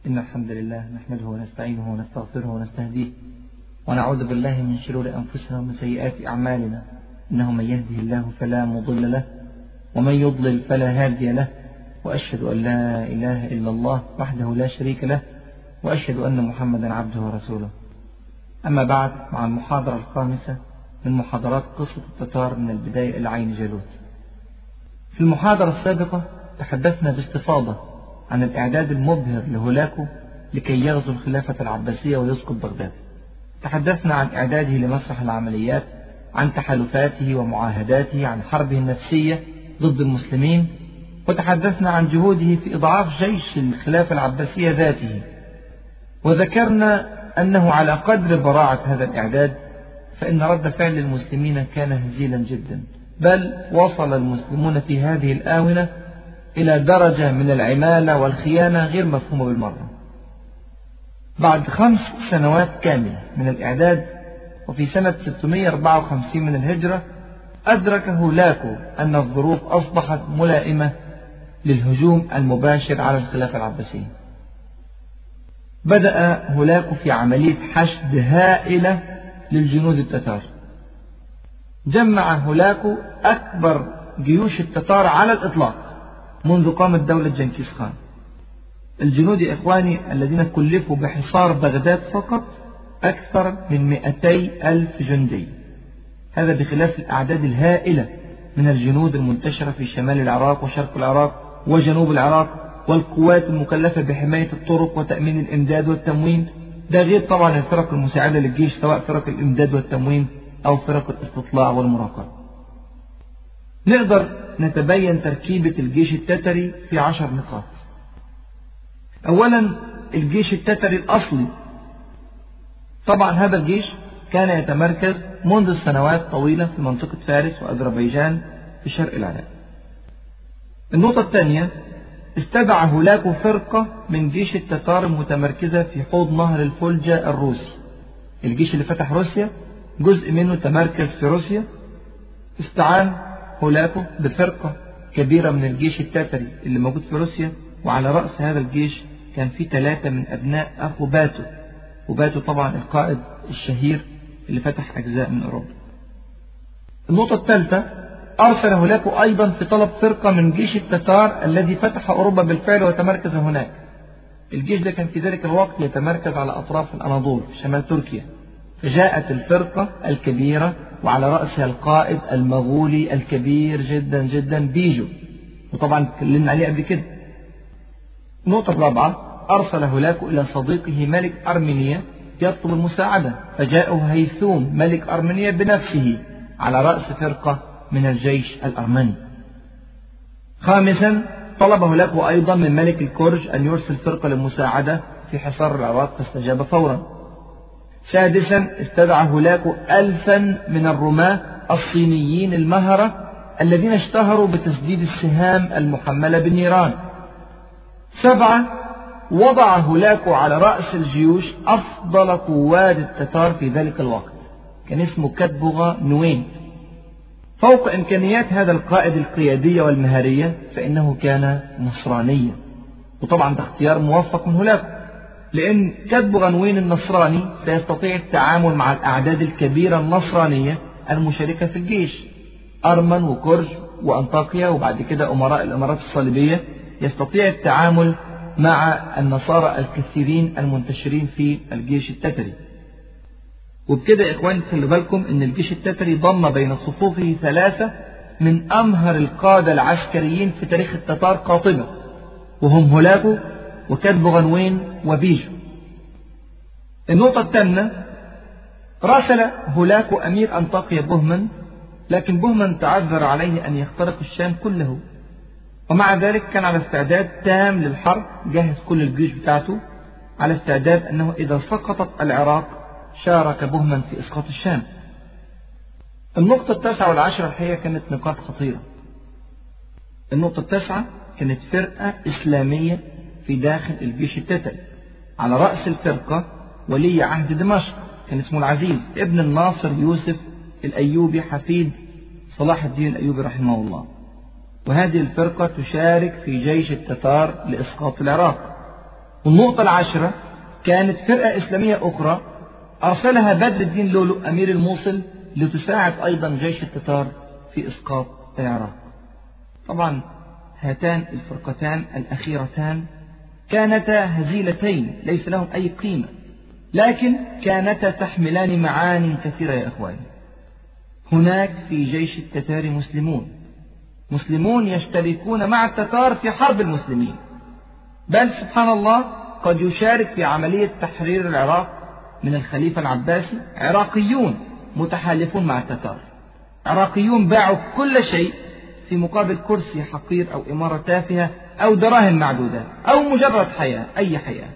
إن الحمد لله نحمده ونستعينه ونستغفره ونستهديه ونعوذ بالله من شرور أنفسنا ومن سيئات أعمالنا. إنه من يهده الله فلا مضل له ومن يضلل فلا هادي له، وأشهد أن لا إله إلا الله وحده لا شريك له، وأشهد أن محمدا عبده ورسوله. أما بعد، مع المحاضرة الخامسة من محاضرات قصة التتار من البداية إلى عين جالوت. في المحاضرة السابقة تحدثنا باستفاضة عن الإعداد المبهر لهولاكو لكي يغزو الخلافة العباسية ويسقط بغداد. تحدثنا عن إعداده لمسرح العمليات، عن تحالفاته ومعاهداته، عن حربه النفسية ضد المسلمين، وتحدثنا عن جهوده في إضعاف جيش الخلافة العباسية ذاته. وذكرنا أنه على قدر براعة هذا الإعداد فإن رد فعل المسلمين كان هزيلا جدا، بل وصل المسلمون في هذه الآونة إلى درجة من العمالة والخيانة غير مفهومة بالمرة. بعد 5 سنوات كاملة من الإعداد، وفي سنة 654 من الهجرة، أدرك هولاكو أن الظروف أصبحت ملائمة للهجوم المباشر على الخلافة العباسية. بدأ هولاكو في عملية حشد هائلة للجنود التتار. جمع هولاكو أكبر جيوش التتار على الإطلاق منذ قامت دولة جنكيز خان. الجنود يا إخواني الذين كلفوا بحصار بغداد فقط أكثر من 200,000 جندي، هذا بخلاف الأعداد الهائلة من الجنود المنتشرة في شمال العراق وشرق العراق وجنوب العراق، والقوات المكلفة بحماية الطرق وتأمين الإمداد والتموين، ده غير طبعا الفرق المساعدة للجيش، سواء فرق الإمداد والتموين أو فرق الاستطلاع والمراقبة. نقدر نتبين تركيبة الجيش التتري في 10 نقاط. أولا، الجيش التتري الأصلي. طبعا هذا الجيش كان يتمركز منذ سنوات طويلة في منطقة فارس وأذربيجان في شرق العراق. النقطة الثانية، استدعى هولاكو فرقة من جيش التتار المتمركزة في حوض نهر الفولجا الروسي. الجيش اللي فتح روسيا جزء منه تمركز في روسيا. استعان هولاكو بفرقة كبيرة من الجيش التتري اللي موجود في روسيا، وعلى رأس هذا الجيش كان في 3 من أبناء أخو باتو، وباتو طبعا القائد الشهير اللي فتح أجزاء من أوروبا. النقطة الثالثة، أرسل هولاكو أيضا في طلب فرقة من جيش التتار الذي فتح أوروبا بالفعل وتمركز هناك. الجيش ده كان في ذلك الوقت يتمركز على أطراف الأناضول في شمال تركيا. فجاءت الفرقة الكبيرة وعلى رأسها القائد المغولي الكبير جدا جدا بيجو، وطبعا اتكلمنا عليه قبل كده. النقطة الرابعة، أرسل هولاكو إلى صديقه ملك أرمينيا يطلب المساعدة، فجاءه هيثوم ملك أرمينيا بنفسه على رأس فرقة من الجيش الأرمني. خامسا، طلب هولاكو أيضا من ملك الكرج أن يرسل فرقة للمساعدة في حصار العراق، فاستجاب فورا. سادسا، استدعى هولاكو 1000 من الرماة الصينيين المهرة الذين اشتهروا بتسديد السهام المحملة بالنيران. 7، وضع هولاكو على رأس الجيوش أفضل قواد التتار في ذلك الوقت، كان اسمه كاتبوغا نوين. فوق إمكانيات هذا القائد القيادية والمهارية فإنه كان نصرانيا، وطبعا ده اختيار موفق من هولاكو، لأن كاتبوغا نوين النصراني سيستطيع التعامل مع الأعداد الكبيرة النصرانية المشاركة في الجيش، أرمن وكرج وأنطاكيا وبعد كده أمراء الإمارات الصليبية، يستطيع التعامل مع النصارى الكثيرين المنتشرين في الجيش التتري. وبكده يا إخواني خلي بالكم إن الجيش التتري ضم بين صفوفه 3 من أمهر القادة العسكريين في تاريخ التتار قاطبة، وهم هولاكو وكاتبوغا نوين وبيجو. النقطة الثامنة، راسل هولاكو أمير أنطاكيا بوهمن، لكن بوهمن تعذر عليه أن يخترق الشام كله، ومع ذلك كان على استعداد تام للحرب، جهز كل الجيوش بتاعته على استعداد أنه إذا سقطت العراق شارك بوهمن في إسقاط الشام. النقطة 9 و10 الحقيقة كانت نقاط خطيرة. النقطة 9 كانت فرقة إسلامية في داخل الجيش التتري، على رأس الفرقة ولي عهد دمشق كان اسمه العزيز ابن الناصر يوسف الأيوبي حفيد صلاح الدين الأيوبي رحمه الله، وهذه الفرقة تشارك في جيش التتار لإسقاط العراق. والنقطة العاشرة كانت فرقة إسلامية أخرى أرسلها بدر الدين لولو أمير الموصل لتساعد أيضا جيش التتار في إسقاط العراق. طبعا هاتان الفرقتان الأخيرتان كانتا هزيلتين ليس لهم أي قيمة، لكن كانتا تحملان معان كثيرة يا إخواني. هناك في جيش التتار مسلمون يشتركون مع التتار في حرب المسلمين، بل سبحان الله قد يشارك في عملية تحرير العراق من الخليفة العباسي عراقيون متحالفون مع التتار، عراقيون باعوا كل شيء في مقابل كرسي حقير أو إمارة تافهة أو دراهم معدودات أو مجرد حياة، أي حياة.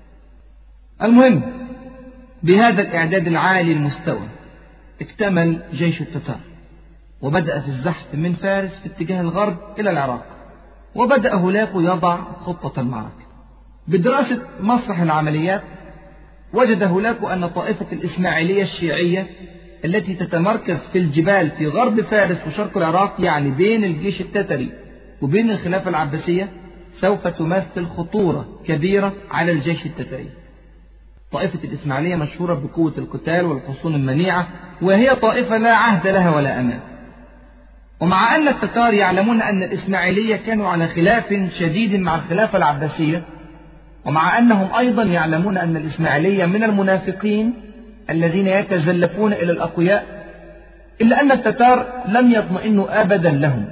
المهم بهذا الإعداد العالي المستوى اكتمل جيش التتار وبدأ في الزحف من فارس في اتجاه الغرب إلى العراق، وبدأ هولاكو يضع خطة المعركة. بدراسة مسرح العمليات وجد هولاكو أن طائفة الإسماعيلية الشيعية التي تتمركز في الجبال في غرب فارس وشرق العراق، يعني بين الجيش التتري وبين الخلافة العباسية، سوف تمثل خطورة كبيرة على الجيش التتري. طائفة الإسماعيلية مشهورة بقوة القتال والحصون المنيعة، وهي طائفة لا عهد لها ولا أمان. ومع أن التتار يعلمون أن الإسماعيلية كانوا على خلاف شديد مع الخلافة العباسية، ومع أنهم أيضا يعلمون أن الإسماعيلية من المنافقين الذين يتزلفون إلى الأقوياء، إلا أن التتار لم يطمئنوا أبدا لهم.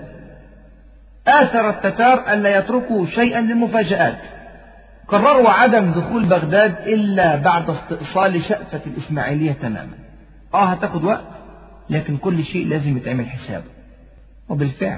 آثر التتار ألا يتركوا شيئا للمفاجآت، قرروا عدم دخول بغداد إلا بعد استئصال شأفة الإسماعيلية تماما. هتاخد وقت، لكن كل شيء لازم يتعمل حسابه. وبالفعل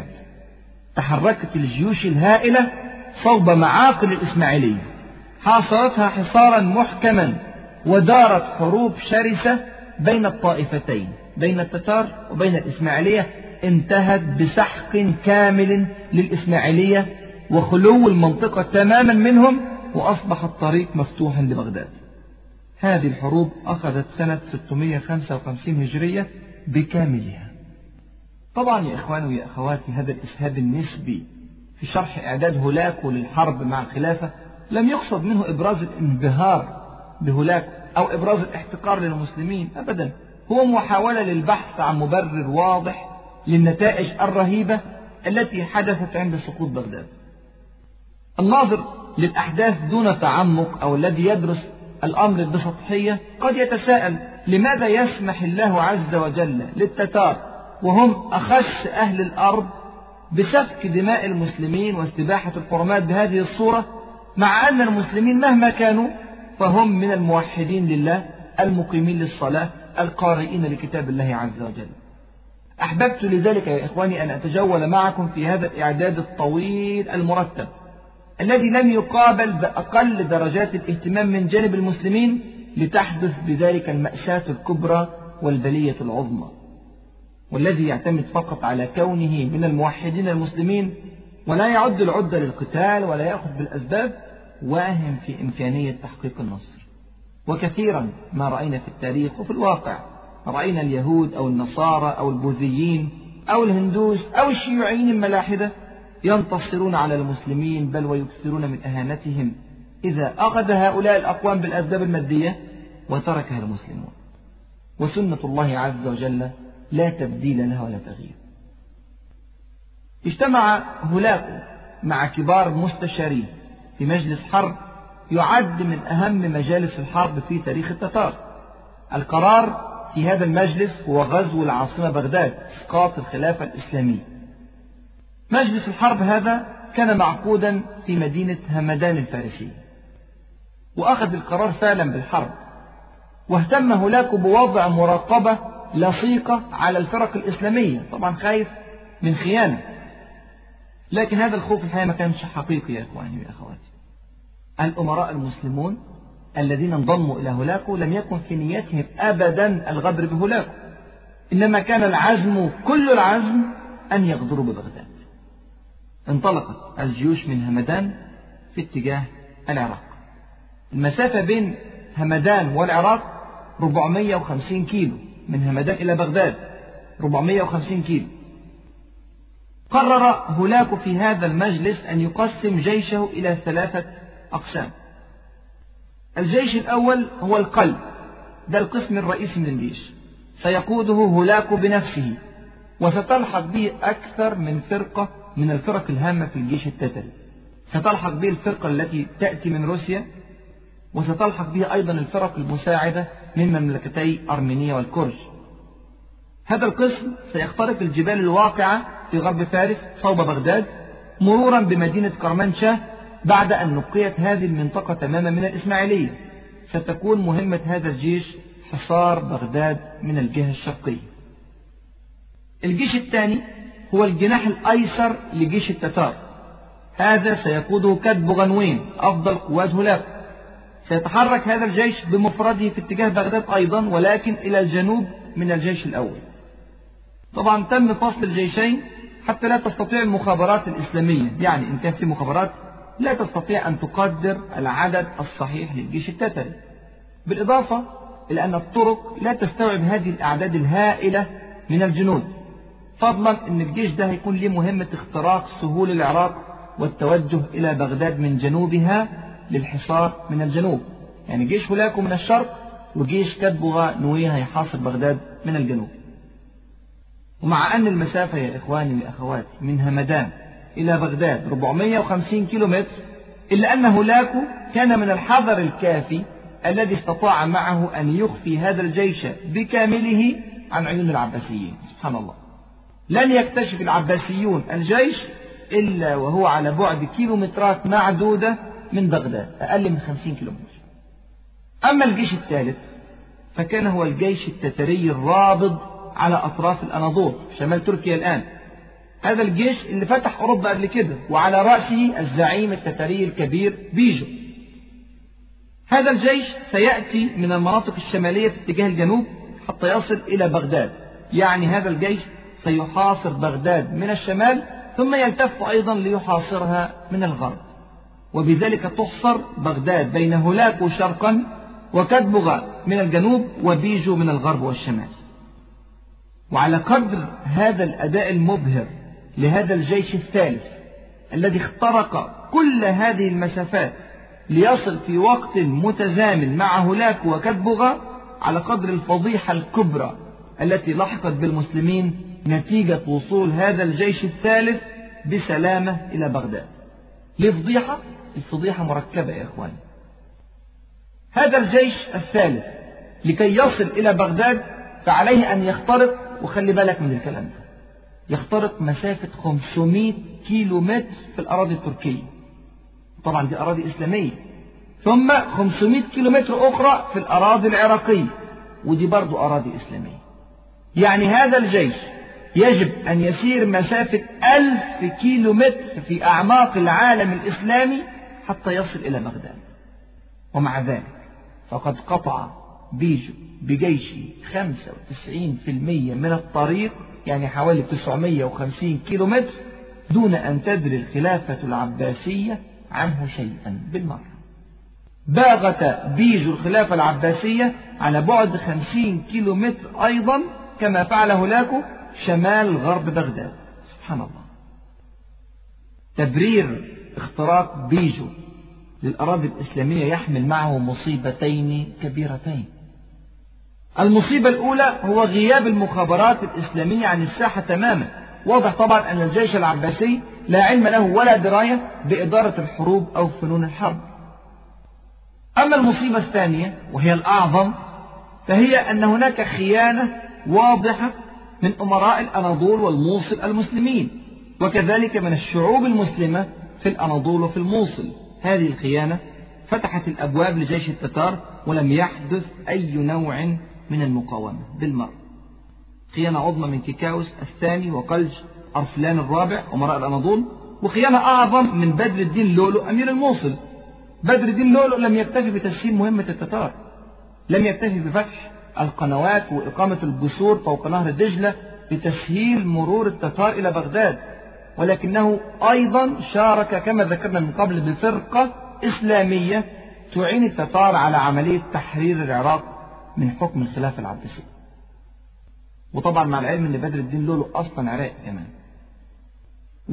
تحركت الجيوش الهائلة صوب معاقل الإسماعيلية، حاصرتها حصارا محكما، ودارت حروب شرسة بين الطائفتين، بين التتار وبين الإسماعيلية، انتهت بسحق كامل للإسماعيلية وخلو المنطقة تماما منهم، وأصبح الطريق مفتوحا لبغداد. هذه الحروب أخذت سنة 655 هجرية بكاملها. طبعا يا إخواني ويا أخواتي، هذا الإسهاب النسبي في شرح إعداد هولاكو للحرب مع الخلافة لم يقصد منه إبراز الانبهار بهولاكو أو إبراز الاحتقار للمسلمين أبدا، هو محاولة للبحث عن مبرر واضح للنتائج الرهيبة التي حدثت عند سقوط بغداد. الناظر للأحداث دون تعمق أو الذي يدرس الأمر بسطحية قد يتساءل لماذا يسمح الله عز وجل للتتار وهم أخس أهل الأرض بسفك دماء المسلمين واستباحة الحرمات بهذه الصورة، مع أن المسلمين مهما كانوا فهم من الموحدين لله المقيمين للصلاة القارئين لكتاب الله عز وجل. أحببت لذلك يا إخواني أن أتجول معكم في هذا الإعداد الطويل المرتب الذي لم يقابل بأقل درجات الاهتمام من جانب المسلمين لتحدث بذلك المأساة الكبرى والبلية العظمى، والذي يعتمد فقط على كونه من الموحدين المسلمين ولا يعد العدة للقتال ولا يأخذ بالأسباب، واهم في إمكانية تحقيق النصر. وكثيرا ما رأينا في التاريخ وفي الواقع، رأينا اليهود أو النصارى أو البوذيين أو الهندوس أو الشيوعيين الملاحدة ينتصرون على المسلمين، بل ويكثرون من أهانتهم إذا أخذ هؤلاء الأقوام بالأسباب المادية وتركها المسلمون. وسنة الله عز وجل لا تبديل لها ولا تغيير. اجتمع هولاكو مع كبار مستشارين في مجلس حرب يعد من أهم مجالس الحرب في تاريخ التتار. القرار في هذا المجلس هو غزو العاصمة بغداد، إسقاط الخلافة الإسلامية. مجلس الحرب هذا كان معقودا في مدينة همدان الفارسية، وأخذ القرار فعلا بالحرب، واهتم هولاكو بوضع مراقبة لصيقة على الفرق الإسلامية، طبعا خايف من خيانة، لكن هذا الخوف الحقيقة ما كانش حقيقي يا إخواني وأخواتي. الأمراء المسلمون الذين انضموا إلى هولاكو لم يكن في نيتهم أبدا الغدر بهولاكو، إنما كان العزم كل العزم أن يغدروا ببغداد. انطلقت الجيوش من همدان في اتجاه العراق. المسافة بين همدان والعراق 450 كيلو، من همدان إلى بغداد 450 كيلو. قرر هولاكو في هذا المجلس أن يقسم جيشه إلى 3 أقسام. الجيش الأول هو القلب، ده القسم الرئيسي من الجيش، سيقوده هولاكو بنفسه، وستلحق به أكثر من فرقة من الفرق الهامة في الجيش التتري. ستلحق به الفرقة التي تأتي من روسيا، وستلحق به أيضا الفرق المساعدة من مملكتي أرمينيا والكرج. هذا القسم سيخترق الجبال الواقعة في غرب فارس صوب بغداد، مرورا بمدينة كرمانشاه. بعد أن نقيت هذه المنطقة تماما من الإسماعيلية، ستكون مهمة هذا الجيش حصار بغداد من الجهة الشرقية. الجيش الثاني هو الجناح الأيسر لجيش التتار، هذا سيقوده كتبغنوين أفضل قوات هولاكو. سيتحرك هذا الجيش بمفرده في اتجاه بغداد أيضا، ولكن إلى الجنوب من الجيش الأول. طبعا تم فصل الجيشين حتى لا تستطيع المخابرات الإسلامية، يعني إن كان في مخابرات لا تستطيع أن تقدر العدد الصحيح للجيش التتري، بالإضافة إلى أن الطرق لا تستوعب هذه الأعداد الهائلة من الجنود، فضلا أن الجيش ده هيكون له مهمة اختراق سهول العراق والتوجه إلى بغداد من جنوبها للحصار من الجنوب. يعني جيش هولاكو من الشرق، وجيش كتبغنوين هيحاصر بغداد من الجنوب. ومع أن المسافة يا إخواني وأخواتي من همدان إلى بغداد 450 كيلومتر، إلا أن هولاكو كان من الحذر الكافي الذي استطاع معه أن يخفي هذا الجيش بكامله عن عيون العباسيين. سبحان الله، لن يكتشف العباسيون الجيش إلا وهو على بعد كيلومترات معدودة من بغداد، أقل من 50 كيلومتر. أما الجيش الثالث فكان هو الجيش التتري الرابض على أطراف الأناضول شمال تركيا الآن، هذا الجيش اللي فتح أوروبا قبل كده، وعلى رأسه الزعيم التتري الكبير بيجو. هذا الجيش سيأتي من المناطق الشمالية في اتجاه الجنوب حتى يصل إلى بغداد، يعني هذا الجيش سيحاصر بغداد من الشمال ثم يلتف أيضا ليحاصرها من الغرب، وبذلك تحصر بغداد بين هولاكو شرقا وكتبغ من الجنوب وبيجو من الغرب والشمال. وعلى قدر هذا الأداء المبهر لهذا الجيش الثالث الذي اخترق كل هذه المسافات ليصل في وقت متزامن مع هولاكو وكتبغ، على قدر الفضيحة الكبرى التي لحقت بالمسلمين نتيجة وصول هذا الجيش الثالث بسلامة إلى بغداد. لفضيحة، الفضيحة مركبة يا إخواني. هذا الجيش الثالث لكي يصل إلى بغداد فعليه أن يخترق، وخلي بالك من الكلام ده، يخترق مسافة 500 كيلو متر في الأراضي التركية، طبعا دي أراضي إسلامية، ثم 500 كيلو متر أخرى في الأراضي العراقية، ودي برضو أراضي إسلامية. يعني هذا الجيش يجب أن يسير مسافة 1000 كيلو متر في أعماق العالم الإسلامي حتى يصل إلى بغداد. ومع ذلك فقد قطع بيجو بجيشه 95% من الطريق، يعني حوالي 950 كيلو متر، دون أن تدري الخلافة العباسية عنه شيئا بالمرة. باغت بيجو الخلافة العباسية على بعد 50 كيلو متر أيضا، كما فعل هولاكو شمال غرب بغداد. سبحان الله. تبرير اختراق بيجو للأراضي الإسلامية يحمل معه مصيبتين كبيرتين. المصيبة الأولى هو غياب المخابرات الإسلامية عن الساحة تماما. واضح طبعا أن الجيش العباسي لا علم له ولا دراية بإدارة الحروب أو فنون الحرب. أما المصيبة الثانية وهي الأعظم، فهي أن هناك خيانة واضحة من أمراء الأناضول والموصل المسلمين، وكذلك من الشعوب المسلمة في الأناضول وفي الموصل. هذه الخيانة فتحت الأبواب لجيش التتار، ولم يحدث أي نوع من المقاومة بالمرة. خيانة عظمى من كيكاوس الثاني وقلج أرسلان الرابع أمراء الأناضول، وخيانة أعظم من بدر الدين لؤلؤ أمير الموصل. بدر الدين لؤلؤ لم يكتفي بتسهيل مهمة التتار، لم يكتفي بفتح القنوات وإقامة الجسور فوق نهر دجلة لتسهيل مرور التتار إلى بغداد، ولكنه أيضا شارك كما ذكرنا من قبل بفرقة إسلامية تعين التتار على عملية تحرير العراق من حكم الخلافة العباسية. وطبعا مع العلم أن بدر الدين لؤلؤ أصلا عراقي كمان.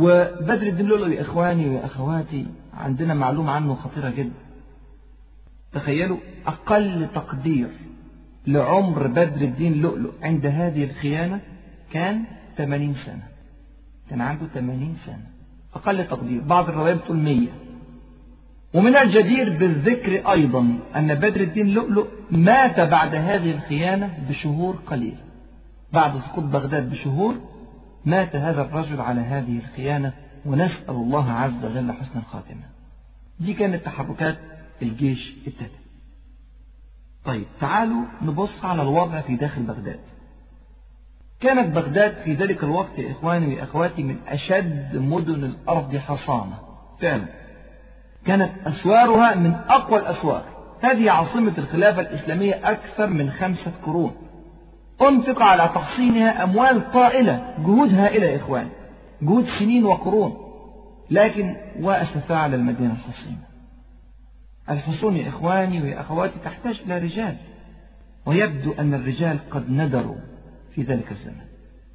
وبدر الدين لؤلؤ يا إخواني ويا أخواتي عندنا معلومة عنه خطيرة جدا. تخيلوا أقل تقدير لعمر بدر الدين لؤلؤ عند هذه الخيانة كان 80 سنة. كان عنده 80 سنة أقل تقدير، بعض الروايات بتقول 100. ومن الجدير بالذكر أيضا أن بدر الدين لؤلؤ مات بعد هذه الخيانة بشهور قليلة. بعد سقوط بغداد بشهور مات هذا الرجل على هذه الخيانة، ونسأل الله عز وجل حسن الخاتمة. دي كانت تحركات الجيش التتري. طيب تعالوا نبص على الوضع في داخل بغداد. كانت بغداد في ذلك الوقت يا إخواني وأخواتي من أشد مدن الأرض حصانة فعلا. كانت أسوارها من أقوى الأسوار. هذه عاصمة الخلافة الإسلامية أكثر من 5 قرون. أنفق على تحصينها أموال طائلة، جهود هائلة يا إخواني، جهود سنين وقرون، لكن وأسفا على المدينة الحصينة. الحصون يا إخواني ويا أخواتي تحتاج إلى رجال، ويبدو أن الرجال قد ندروا في ذلك الزمن.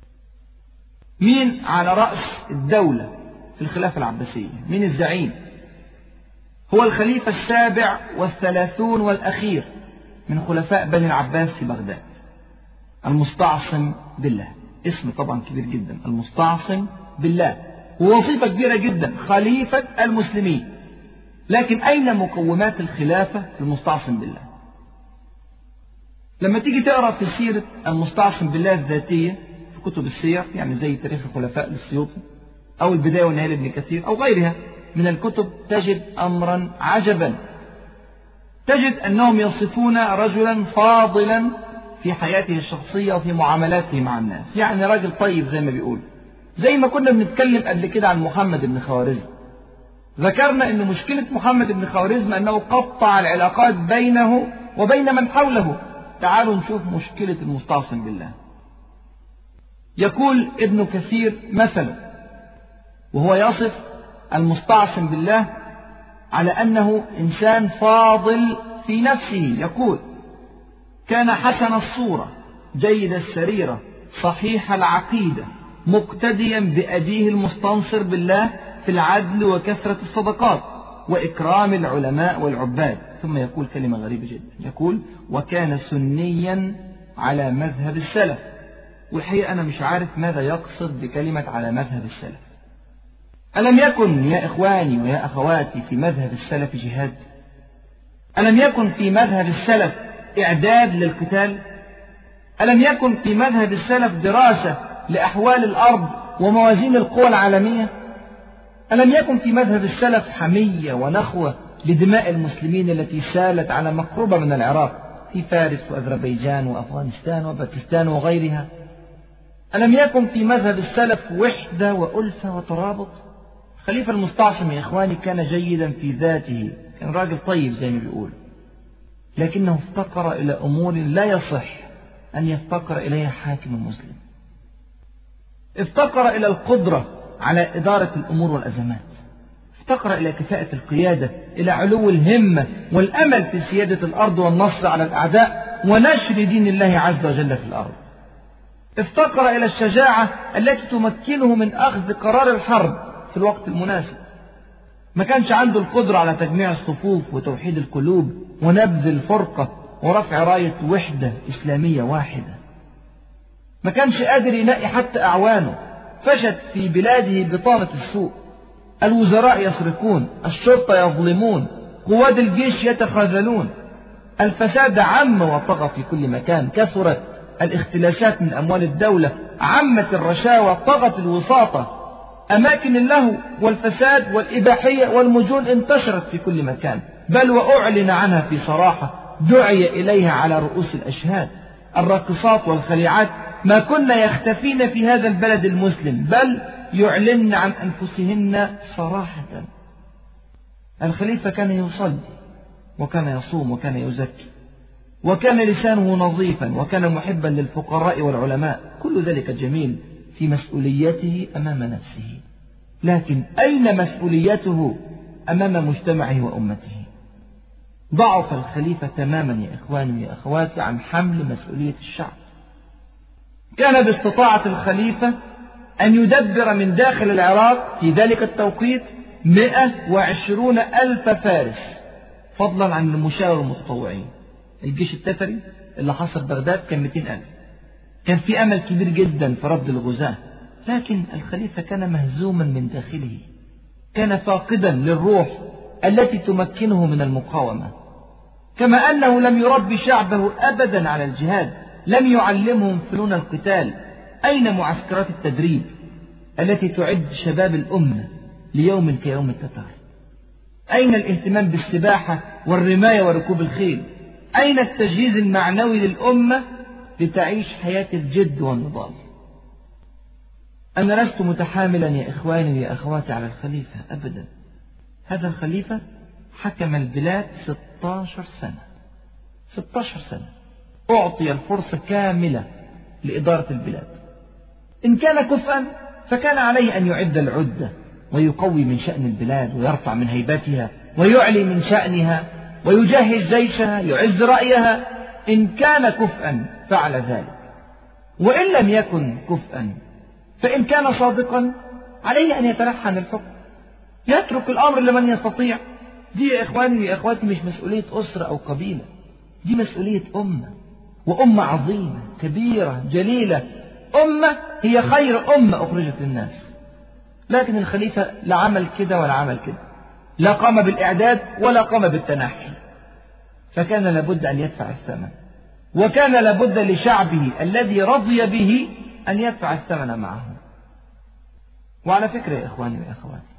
مين على رأس الدولة في الخلافة العباسية؟ مين الزعيم؟ هو الخليفة 37 والأخير من خلفاء بني العباس في بغداد، المستعصم بالله. اسم طبعا كبير جدا، المستعصم بالله، ووظيفة كبيرة جدا، خليفة المسلمين. لكن أين مقومات الخلافة في المستعصم بالله؟ لما تيجي تقرأ في سيرة المستعصم بالله الذاتية في كتب السير، يعني زي تاريخ الخلفاء للسيوطي أو البداية والنهاية لابن كثير أو غيرها من الكتب، تجد أمرا عجبا. تجد أنهم يصفون رجلا فاضلا في حياته الشخصية وفي معاملاته مع الناس، يعني راجل طيب زي ما بيقول. زي ما كنا بنتكلم قبل كده عن محمد بن خوارزم، ذكرنا أن مشكلة محمد بن خوارزم أنه قطع العلاقات بينه وبين من حوله. تعالوا نشوف مشكلة المستعصم بالله. يقول ابن كثير مثلا وهو يصف المستعصم بالله على أنه إنسان فاضل في نفسه، يقول: كان حسن الصورة، جيد السريرة، صحيح العقيدة، مقتديا بأبيه المستنصر بالله في العدل وكثرة الصدقات وإكرام العلماء والعباد. ثم يقول كلمة غريبة جدا، يقول: وكان سنيا على مذهب السلف. والحقيقة أنا مش عارف ماذا يقصد بكلمة على مذهب السلف. ألم يكن يا إخواني ويا أخواتي في مذهب السلف جهاد؟ ألم يكن في مذهب السلف إعداد للقتال؟ ألم يكن في مذهب السلف دراسة لأحوال الأرض وموازين القوى العالمية؟ ألم يكن في مذهب السلف حمية ونخوة لدماء المسلمين التي سالت على مقربة من العراق في فارس وأذربيجان وأفغانستان وباكستان وغيرها؟ ألم يكن في مذهب السلف وحدة وألفة وترابط؟ خليفة المستعصم يا إخواني كان جيدا في ذاته، كان راجل طيب زي ما بيقول، لكنه افتقر إلى أمور لا يصح أن يفتقر إليها حاكم مسلم. افتقر إلى القدرة على إدارة الأمور والأزمات، افتقر إلى كفاءة القيادة، إلى علو الهمة والأمل في سيادة الأرض والنصر على الأعداء ونشر دين الله عز وجل في الأرض. افتقر إلى الشجاعة التي تمكنه من أخذ قرار الحرب في الوقت المناسب. ما كانش عنده القدرة على تجميع الصفوف وتوحيد القلوب ونبذ الفرقة ورفع راية وحدة إسلامية واحدة. ما كانش قادر يلاقي حتى أعوانه. فشت في بلاده بطانة السوء، الوزراء يسرقون، الشرطة يظلمون، قواد الجيش يتخاذلون. الفساد عم وطغى في كل مكان، كثرت الاختلاسات من أموال الدولة، عمت الرشاوى، طغت الوساطة. أماكن اللهو والفساد والإباحية والمجون انتشرت في كل مكان، بل وأعلن عنها في صراحة، دعي إليها على رؤوس الأشهاد. الراقصات والخليعات ما كن يختفين في هذا البلد المسلم، بل يعلن عن أنفسهن صراحة. الخليفة كان يصلي وكان يصوم وكان يزكي وكان لسانه نظيفا وكان محبا للفقراء والعلماء، كل ذلك جميل في مسؤوليته أمام نفسه. لكن أين مسؤوليته أمام مجتمعه وأمته؟ ضعف الخليفة تماما يا إخواني ويا أخواتي عن حمل مسؤولية الشعب. كان باستطاعة الخليفة أن يدبر من داخل العراق في ذلك التوقيت 120,000 فارس فضلا عن المشاور والمتطوعين. الجيش التتري اللي حاصر بغداد كان 200,000. كان في أمل كبير جدا في رد الغزاة، لكن الخليفة كان مهزوما من داخله، كان فاقدا للروح التي تمكنه من المقاومة. كما أنه لم يربي شعبه أبدا على الجهاد، لم يعلمهم فنون القتال. أين معسكرات التدريب التي تعد شباب الأمة ليوم كيوم التتار؟ أين الاهتمام بالسباحة والرماية وركوب الخيل؟ أين التجهيز المعنوي للأمة لتعيش حياة الجد والنضال؟ أنا لست متحاملا يا إخواني ويا أخواتي على الخليفة أبدا. هذا الخليفة حكم البلاد 16 سنة. 16 سنة أعطي الفرصة كاملة لإدارة البلاد. إن كان كفءا فكان عليه أن يعد العدة ويقوي من شأن البلاد ويرفع من هيبتها ويعلي من شأنها ويجهز جيشها يعز رأيها. إن كان كفءا فعل ذلك، وإن لم يكن كفءا فإن كان صادقا عليه أن يتنحى عن الحكم، يترك الأمر لمن يستطيع. دي يا إخواني ويا أخواتي مش مسؤولية أسرة أو قبيلة، دي مسؤولية أمة، وأمة عظيمة كبيرة جليلة، أمة هي خير أمة أخرجت للناس. لكن الخليفة لا عمل كده ولا عمل كده، لا قام بالإعداد ولا قام بالتنحي، فكان لابد أن يدفع الثمن، وكان لابد لشعبه الذي رضي به أن يدفع الثمن معه. وعلى فكرة يا إخواني وأخواتي،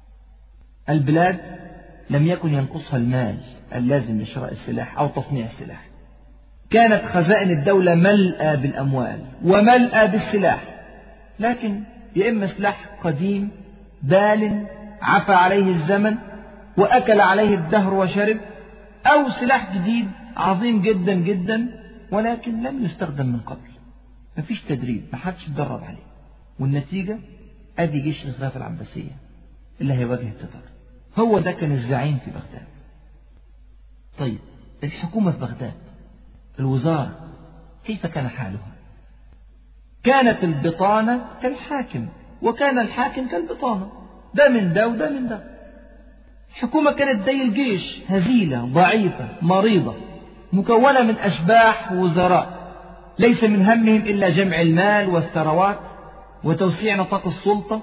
البلاد لم يكن ينقصها المال اللازم لشراء السلاح أو تصنيع السلاح. كانت خزائن الدولة ملأى بالأموال وملأى بالسلاح، لكن يا إما سلاح قديم بال عفى عليه الزمن وأكل عليه الدهر وشرب، أو سلاح جديد عظيم جدا جدا ولكن لم يستخدم من قبل، مفيش تدريب، محدش اتدرب عليه، والنتيجة أدي جيش الخلافة العباسية اللي هيواجه التتار. هو ده كان الزعيم في بغداد. طيب الحكومة في بغداد، الوزارة، كيف كان حالها؟ كانت البطانة كالحاكم، وكان الحاكم كالبطانة، ده من ده وده من ده. الحكومة كانت زي الجيش، هزيلة ضعيفة مريضة، مكونة من أشباح وزراء ليس من همهم إلا جمع المال والثروات وتوسيع نطاق السلطة،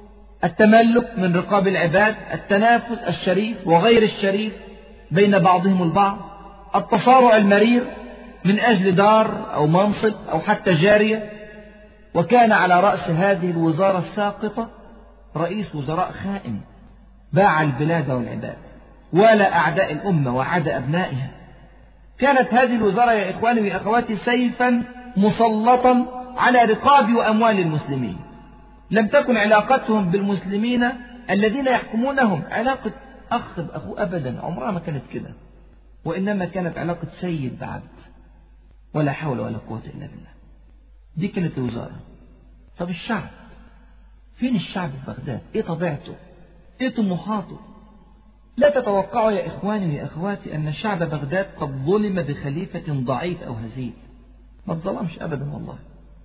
التملك من رقاب العباد، التنافس الشريف وغير الشريف بين بعضهم البعض، التصارع المرير من أجل دار أو منصب أو حتى جارية. وكان على رأس هذه الوزارة الساقطة رئيس وزراء خائن باع البلاد والعباد، ولا أعداء الأمة وعاد أبنائها. كانت هذه الوزارة يا إخواني وأخواتي سيفا مسلطا على رقاب وأموال المسلمين. لم تكن علاقتهم بالمسلمين الذين يحكمونهم علاقة أخ بأخوه أبدا، عمرها ما كانت كده، وإنما كانت علاقة سيد بعبد، ولا حول ولا قوة إلا بالله. دي كانت الوزارة. طب الشعب، فين الشعب في بغداد؟ إيه طبيعته؟ إيه طموحاته؟ لا تتوقعوا يا إخواني ويا أخواتي أن شعب بغداد قد ظلم بخليفة ضعيف أو هزيل. ما اتظلمش أبدا والله.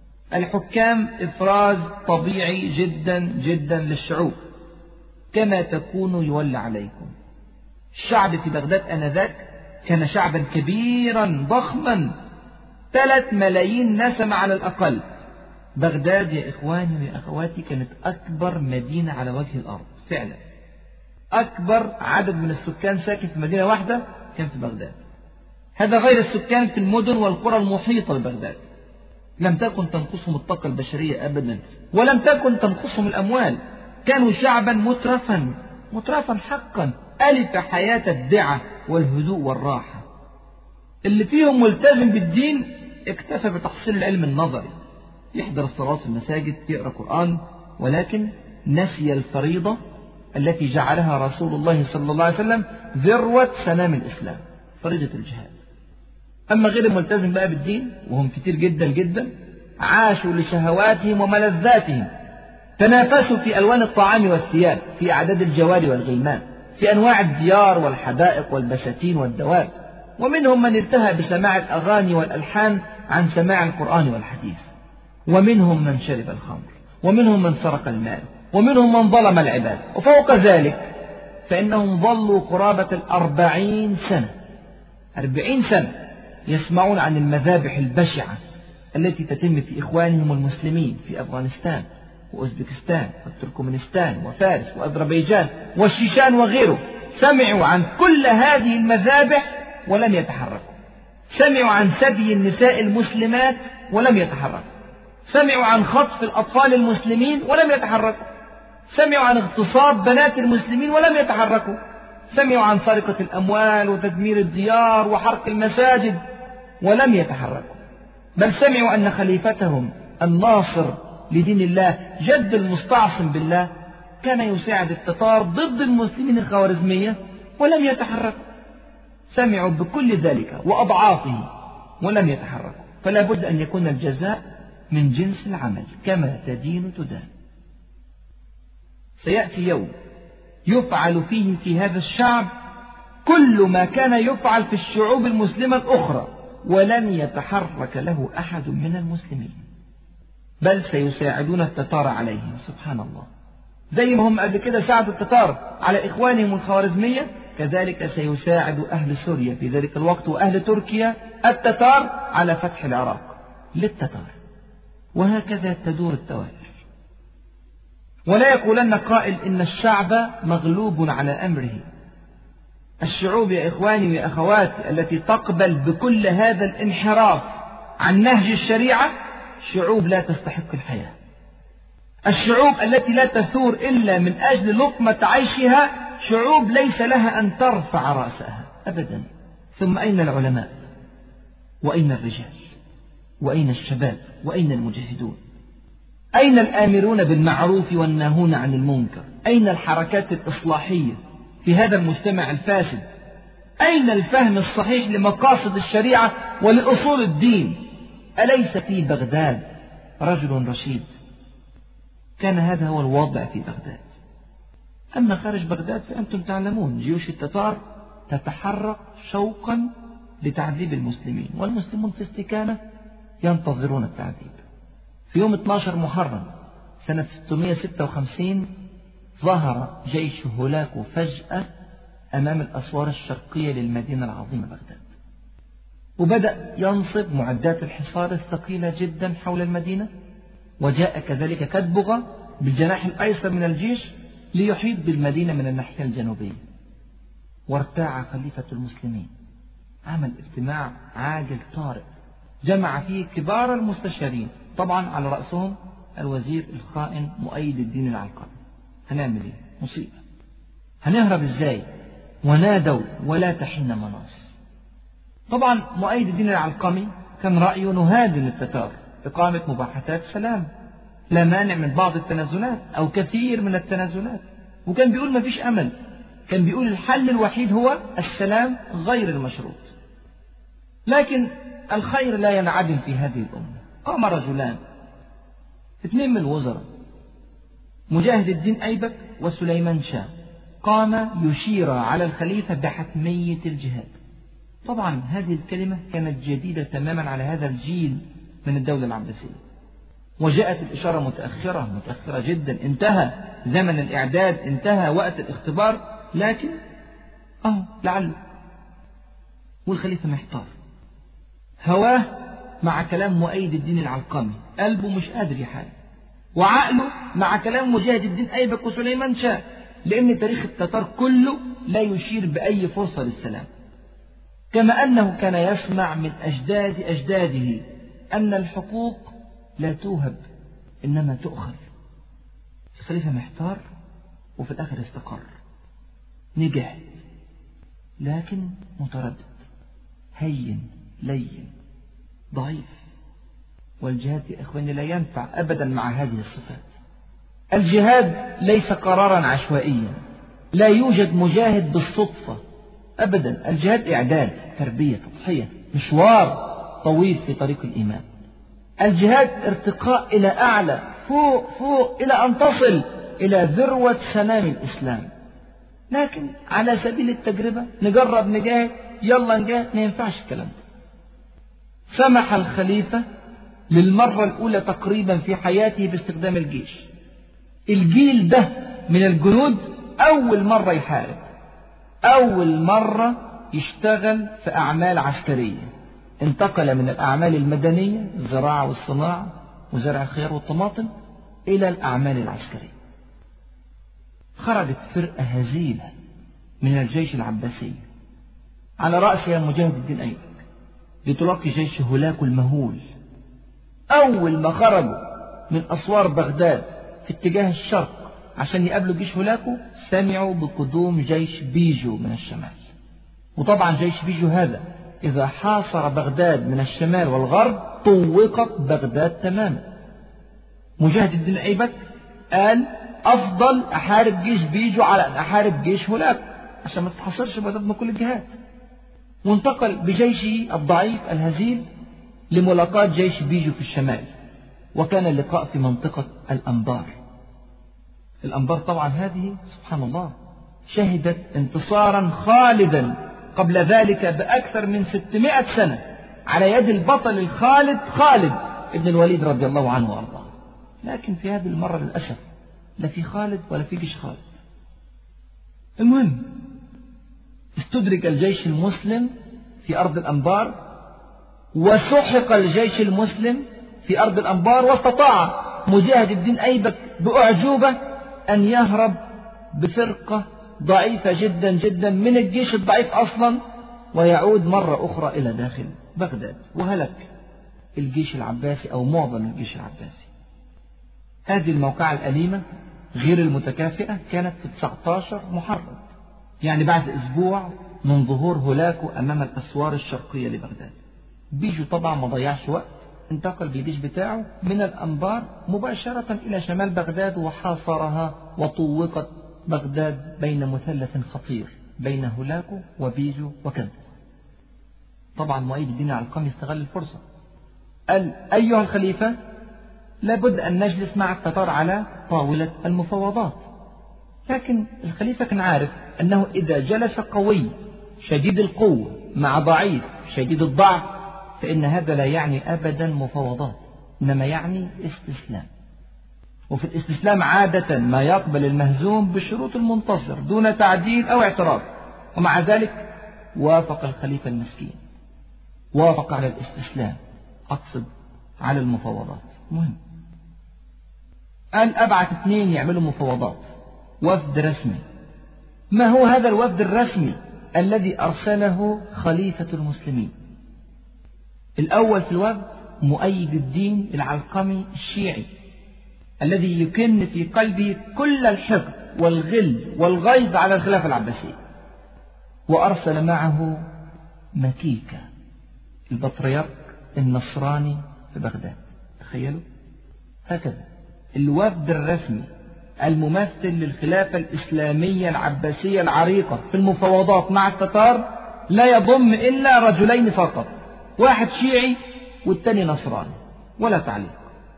الحكام إفراز طبيعي جدا جدا للشعوب، كما تكون يولى عليكم. الشعب في بغداد آنذاك كان شعبا كبيرا ضخما، 3 ملايين نسمة على الأقل. بغداد يا إخواني ويا أخواتي كانت أكبر مدينة على وجه الأرض فعلا. أكبر عدد من السكان ساكن في مدينة واحدة كان في بغداد، هذا غير السكان في المدن والقرى المحيطة ببغداد. لم تكن تنقصهم الطاقة البشرية أبدا، ولم تكن تنقصهم الأموال. كانوا شعبا مترفا حقا، ألف حياة الدعة والهدوء والراحة. اللي فيهم ملتزم بالدين اكتفى بتحصيل العلم النظري، يحضر الصلاة في المساجد، يقرأ قرآن، ولكن نسي الفريضة التي جعلها رسول الله صلى الله عليه وسلم ذروة سنام الإسلام، فريضة الجهاد. أما غير الملتزم بقى بالدين، وهم كتير جدا جدا، عاشوا لشهواتهم وملذاتهم، تنافسوا في ألوان الطعام والثياب، في أعداد الجواري والغلمان، في أنواع الديار والحدائق والبساتين والدواب. ومنهم من انتهى بسماع الأغاني والألحان عن سماع القرآن والحديث، ومنهم من شرب الخمر، ومنهم من سرق المال، ومنهم من ظلم العباد. وفوق ذلك فإنهم ظلوا قرابة 40 سنة 40 سنة يسمعون عن المذابح البشعة التي تتم في إخوانهم المسلمين في أفغانستان وأوزبكستان والتركمانستان وفارس وأذربيجان والشيشان وغيره. سمعوا عن كل هذه المذابح ولم يتحركوا. سمعوا عن سبي النساء المسلمات ولم يتحركوا. سمعوا عن خطف الأطفال المسلمين ولم يتحركوا. سمعوا عن اغتصاب بنات المسلمين ولم يتحركوا. سمعوا عن سرقة الأموال وتدمير الديار وحرق المساجد ولم يتحركوا. بل سمعوا أن خليفتهم الناصر لدين الله جد المستعصم بالله كان يساعد التتار ضد المسلمين الخوارزمية ولم يتحركوا. سمعوا بكل ذلك وأضعافه ولم يتحركوا. فلا بد أن يكون الجزاء من جنس العمل، كما تدين تدان. سيأتي يوم يفعل فيه في هذا الشعب كل ما كان يفعل في الشعوب المسلمة الأخرى، ولن يتحرك له أحد من المسلمين، بل سيساعدون التتار عليهم. سبحان الله، زي ما هم قبل كده ساعدوا التتار على إخوانهم الخوارزمية، كذلك سيساعد أهل سوريا في ذلك الوقت وأهل تركيا التتار على فتح العراق للتتار، وهكذا تدور الدوائر. ولا يقولن قائل إن الشعب مغلوب على أمره. الشعوب يا إخواني ويا أخواتي التي تقبل بكل هذا الانحراف عن نهج الشريعة شعوب لا تستحق الحياة. الشعوب التي لا تثور إلا من أجل لقمة عيشها شعوب ليس لها أن ترفع رأسها أبدا. ثم أين العلماء؟ وأين الرجال؟ وأين الشباب؟ وأين المجاهدون؟ أين الآمرون بالمعروف والناهون عن المنكر؟ أين الحركات الإصلاحية في هذا المجتمع الفاسد؟ أين الفهم الصحيح لمقاصد الشريعة ولأصول الدين؟ أليس في بغداد رجل رشيد؟ كان هذا هو الوضع في بغداد. أما خارج بغداد فأنتم تعلمون جيوش التتار تتحرك شوقا لتعذيب المسلمين، والمسلمون في استكانة ينتظرون التعذيب. في يوم 12 محرم سنة 656 ظهر جيش هولاكو فجأة أمام الأسوار الشرقية للمدينة العظيمة بغداد، وبدأ ينصب معدات الحصار الثقيلة جدا حول المدينة، وجاء كذلك كدبغة بالجناح الأيسر من الجيش ليحيط بالمدينة من الناحية الجنوبية. وارتاع خليفة المسلمين، عمل اجتماع عاجل طارئ جمع فيه كبار المستشارين، طبعا على رأسهم الوزير الخائن مؤيد الدين العلقمي. هنعمل ايه؟ مصيبة، هنهرب ازاي؟ ونادوا ولا تحين مناص. طبعا مؤيد الدين العلقمي كان رأيه نهادن التتار، إقامة مباحثات سلام، لا مانع من بعض التنازلات أو كثير من التنازلات، وكان بيقول ما فيش أمل، كان بيقول الحل الوحيد هو السلام غير المشروط. لكن الخير لا ينعدم في هذه الأمة. قام رجلان، اثنين من الوزراء، مجاهد الدين أيبك وسليمان شاه، قام يشير على الخليفة بحتمية الجهاد. طبعا هذه الكلمة كانت جديدة تماما على هذا الجيل من الدولة العباسية، وجاءت الإشارة متأخرة جدا، انتهى زمن الإعداد، انتهى وقت الاختبار، لكن لعله. والخليفة محتار، هواه مع كلام مؤيد الدين العلقمي، قلبه مش قادر يحارب، وعقله مع كلام مجاهد الدين أيبك وسليمان شاه، لأن تاريخ التتار كله لا يشير بأي فرصة للسلام، كما أنه كان يسمع من أجداد أجداده أن الحقوق لا توهب إنما تؤخذ. الخليفة محتار، وفي الآخر استقر، نجح، لكن متردد، هين لين ضعيف. والجهاد يا إخواني لا ينفع أبدا مع هذه الصفات. الجهاد ليس قرارا عشوائيا، لا يوجد مجاهد بالصدفة أبدا. الجهاد إعداد، تربية، تضحية، مشوار طويل في طريق الإيمان. الجهاد ارتقاء إلى أعلى، فوق إلى أن تصل إلى ذروة سنام الإسلام. لكن على سبيل التجربة نجرب نجاهد، يلا نجاهد، ما ينفعش الكلام ده. سمح الخليفة للمرة الأولى تقريبا في حياته باستخدام الجيش. الجيل ده من الجنود أول مرة يحارب، أول مرة يشتغل في أعمال عسكرية، انتقل من الأعمال المدنية الزراعة والصناعة وزرع الخيار والطماطم إلى الأعمال العسكرية. خرجت فرقة هزيلة من الجيش العباسي على رأسها مجاهد الدين أيبك لتلاقي جيش هولاكو المهول. أول ما خرجوا من أسوار بغداد في اتجاه الشرق عشان يقابلوا جيش هولاكو سمعوا بقدوم جيش بيجو من الشمال. وطبعا جيش بيجو هذا إذا حاصر بغداد من الشمال والغرب طوقت بغداد تماما. مجاهد الدين أيبك قال أفضل أحارب جيش بيجو على أن أحارب جيش هولاكو عشان ما تتحصرش بغداد من كل الجهات. وانتقل بجيشه الضعيف الهزيل لملاقاة جيش بيجو في الشمال، وكان اللقاء في منطقة الأنبار. الأنبار طبعا هذه سبحان الله شهدت انتصارا خالدا قبل ذلك بأكثر من 600 سنة على يد البطل الخالد خالد ابن الوليد رضي الله عنه وأرضاه. لكن في هذه المرة للأسف لا في خالد ولا في جيش خالد. المهم استدرك الجيش المسلم في أرض الأنبار، وسحق الجيش المسلم في أرض الأنبار، واستطاع مجاهد الدين أيبك بأعجوبة أن يهرب بفرقة ضعيفة جدا جدا من الجيش الضعيف أصلا ويعود مرة أخرى إلى داخل بغداد، وهلك الجيش العباسي أو معظم الجيش العباسي. هذه الموقعة الأليمة غير المتكافئة كانت في 19 محرم، يعني بعد أسبوع من ظهور هولاكو أمام الأسوار الشرقية لبغداد. بيجو طبعا ما ضيعش وقت، انتقل بالجيش بتاعه من الأنبار مباشرة إلى شمال بغداد وحاصرها، وطوقت بغداد بين مثلث خطير بين هولاكو وبيجو وكذا. طبعا مؤيد الدين العلقمي استغل الفرصة، قال أيها الخليفة لابد أن نجلس مع التتار على طاولة المفاوضات. لكن الخليفة كان عارف أنه إذا جلس قوي شديد القوة مع ضعيف شديد الضعف فإن هذا لا يعني أبدا مفاوضات، إنما يعني استسلام. وفي الاستسلام عادة ما يقبل المهزوم بشروط المنتصر دون تعديل أو اعتراض. ومع ذلك وافق الخليفة المسكين، وافق على الاستسلام، أقصد على المفاوضات. مهم قال أبعث 2 يعملوا مفاوضات، وفد رسمي. ما هو هذا الوفد الرسمي الذي أرسله خليفة المسلمين؟ الأول في الوفد مؤيد الدين العلقمي الشيعي الذي يكن في قلبه كل الحقد والغل والغيظ على الخلافة العباسية، وأرسل معه مكيكة البطريرك النصراني في بغداد. تخيلوا هكذا الوفد الرسمي الممثل للخلافة الإسلامية العباسية العريقة في المفاوضات مع التتار لا يضم إلا رجلين فقط، واحد شيعي والتاني نصراني، ولا تعليق.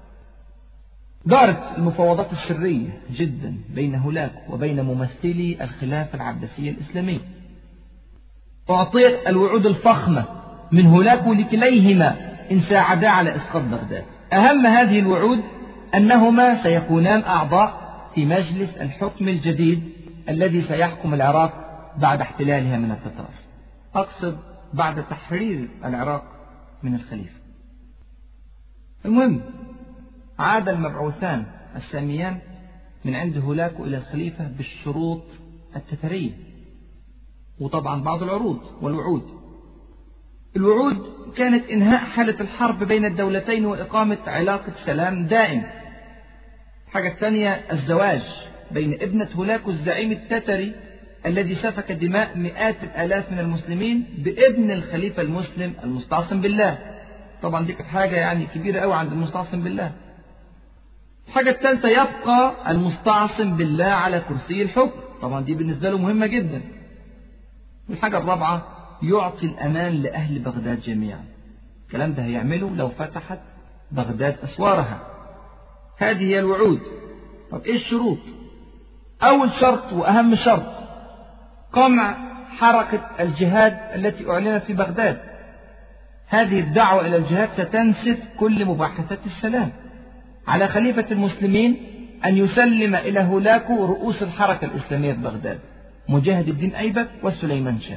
دارت المفاوضات السرية جدا بين هولاكو وبين ممثلي الخلافة العباسية الإسلامية. أعطيت الوعود الفخمة من هولاكو لكليهما إن ساعدا على إسقاط بغداد. أهم هذه الوعود أنهما سيكونان أعضاء في مجلس الحكم الجديد الذي سيحكم العراق بعد احتلالها من التتار، أقصد بعد تحرير العراق من الخليفة. المهم عاد المبعوثان الساميان من عند هولاكو إلى الخليفة بالشروط التترية، وطبعا بعض العروض والوعود. الوعود كانت إنهاء حالة الحرب بين الدولتين وإقامة علاقة سلام دائم. الحاجة الثانية الزواج بين ابنة هولاكو الزعيم التتري الذي سفك دماء مئات الآلاف من المسلمين بابن الخليفة المسلم المستعصم بالله. طبعا دي كانت حاجة يعني كبيرة قوي عند المستعصم بالله. الحاجة الثالثة يبقى المستعصم بالله على كرسي الحكم، طبعا دي بالنسبة له مهمة جدا. والحاجة الرابعة يعطي الأمان لأهل بغداد جميعا. الكلام ده هيعمله لو فتحت بغداد أسوارها. هذه هي الوعود. طب إيه الشروط؟ أول شرط وأهم شرط قمع حركة الجهاد التي أعلنت في بغداد. هذه الدعوة إلى الجهاد ستنسف كل مباحثات السلام. على خليفة المسلمين أن يسلم إلى هولاكو رؤوس الحركة الإسلامية في بغداد، مجاهد الدين أيبك وسليمان شاه.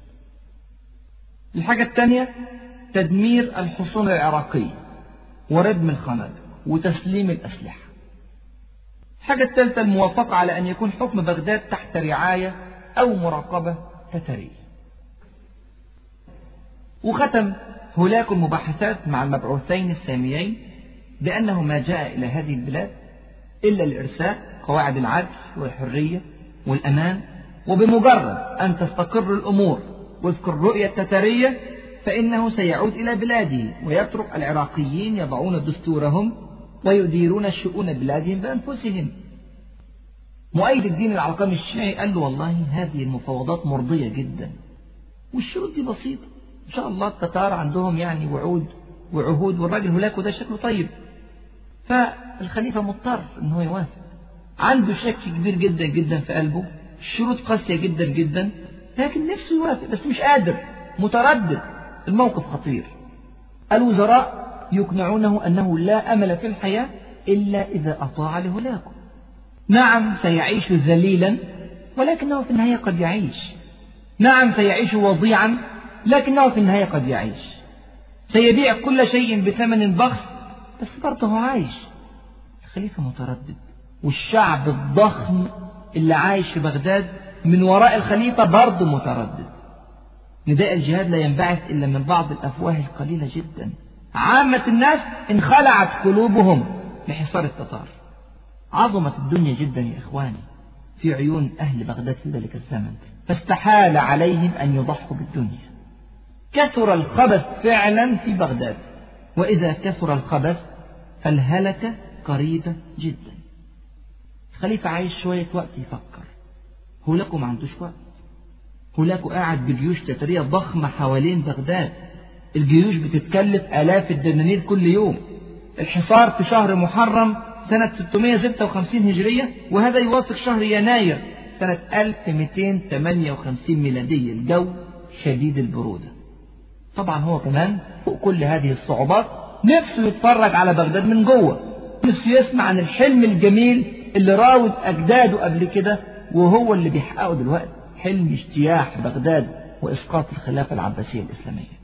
الحاجة الثانية تدمير الحصون العراقية وردم الخنادق وتسليم الأسلحة. الحاجة الثالثة الموافقة على أن يكون حكم بغداد تحت رعاية أو مراقبة تترية. وختم هولاكو المباحثات مع المبعوثين الساميين بأنه ما جاء إلى هذه البلاد إلا لإرساء قواعد العدل والحرية والأمان، وبمجرد أن تستقر الأمور وفق الرؤية التتارية فإنه سيعود إلى بلاده ويترك العراقيين يضعون دستورهم ويديرون شؤون بلادهم بأنفسهم. مؤيد الدين العلقمي الشيعي قال له والله هذه المفاوضات مرضية جدا، والشروط دي بسيطة إن شاء الله، التتار عندهم يعني وعود وعهود، والراجل هولاكو ده شكله طيب. فالخليفة مضطر إن هو يوافق، عنده شك كبير جدا جدا في قلبه، الشروط قاسية جدا جدا، لكن نفسه يوافق بس مش قادر، متردد، الموقف خطير. الوزراء يقنعونه أنه لا أمل في الحياة إلا إذا أطاع لهولاكو. نعم سيعيش ذليلا ولكنه في النهاية قد يعيش، نعم سيعيش وضيعا لكنه في النهاية قد يعيش، سيبيع كل شيء بثمن بخس بس برضه هو عايش. الخليفة متردد، والشعب الضخم اللي عايش في بغداد من وراء الخليفة برضه متردد. نداء الجهاد لا ينبعث إلا من بعض الأفواه القليلة جدا، عامة الناس انخلعت قلوبهم لحصار التتار. عظمت الدنيا جدا يا إخواني في عيون أهل بغداد في ذلك الزمن، فاستحال عليهم أن يضحوا بالدنيا. كثر الخبث فعلا في بغداد، وإذا كثر الخبث فالهلكة قريبة جدا. الخليفة عايش شوية وقت يفكر، هولاكو ما عندوش وقت. هولاكو قاعد بجيوش تتارية ضخمة حوالين بغداد، الجيوش بتتكلف آلاف الدنانير كل يوم. الحصار في شهر محرم سنة 656 هجرية، وهذا يوافق شهر يناير سنة 1258 ميلادية. الجو شديد البرودة. طبعا هو كمان فوق كل هذه الصعوبات نفسه يتفرج على بغداد من جوه، نفسه يسمع عن الحلم الجميل اللي راود أجداده قبل كده وهو اللي بيحققه دلوقتي، حلم اجتياح بغداد وإسقاط الخلافة العباسية الإسلامية.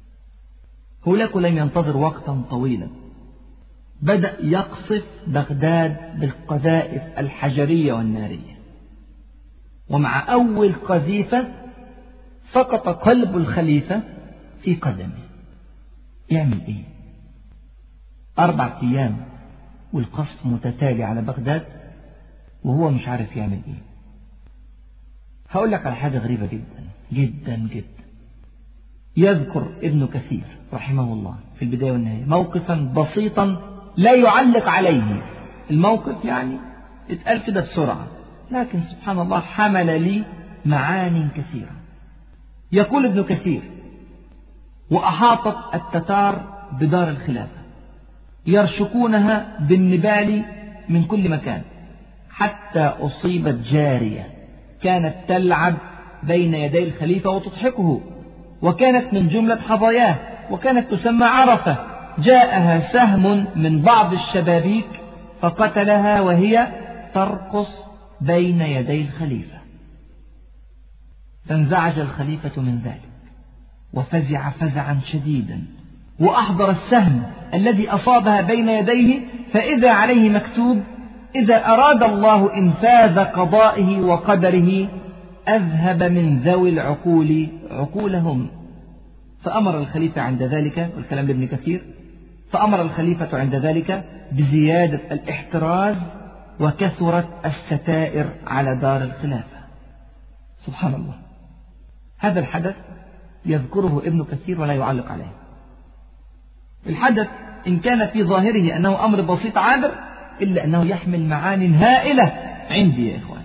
هولاكو لم ينتظر وقتا طويلا، بدأ يقصف بغداد بالقذائف الحجرية والنارية، ومع أول قذيفة سقط قلب الخليفة في قدمه. يعمل إيه؟ 4 أيام والقصف متتالي على بغداد وهو مش عارف يعمل إيه. هقول لك على حاجة غريبة جدا جدا جدا. يذكر ابن كثير رحمه الله في البداية والنهاية موقفا بسيطا لا يعلق عليه. الموقف يعني اتقال كده بسرعة، لكن سبحان الله حمل لي معاني كثيرة. يقول ابن كثير: وأحاطت التتار بدار الخلافة يرشقونها بالنبال من كل مكان، حتى أصيبت جارية كانت تلعب بين يدي الخليفة وتضحكه، وكانت من جملة حظاياه، وكانت تسمى عرفة. جاءها سهم من بعض الشبابيك فقتلها وهي ترقص بين يدي الخليفة. فانزعج الخليفة من ذلك وفزع فزعا شديدا، وأحضر السهم الذي أصابها بين يديه، فإذا عليه مكتوب: إذا أراد الله إنفاذ قضائه وقدره أذهب من ذوي العقول عقولهم. فأمر الخليفة عند ذلك، والكلام لابن كثير، فأمر الخليفة عند ذلك بزيادة الاحتراز وكثرت الستائر على دار الخلافة. سبحان الله، هذا الحدث يذكره ابن كثير ولا يعلق عليه. الحدث إن كان في ظاهره أنه أمر بسيط عابر، إلا أنه يحمل معان هائلة عندي يا إخواني.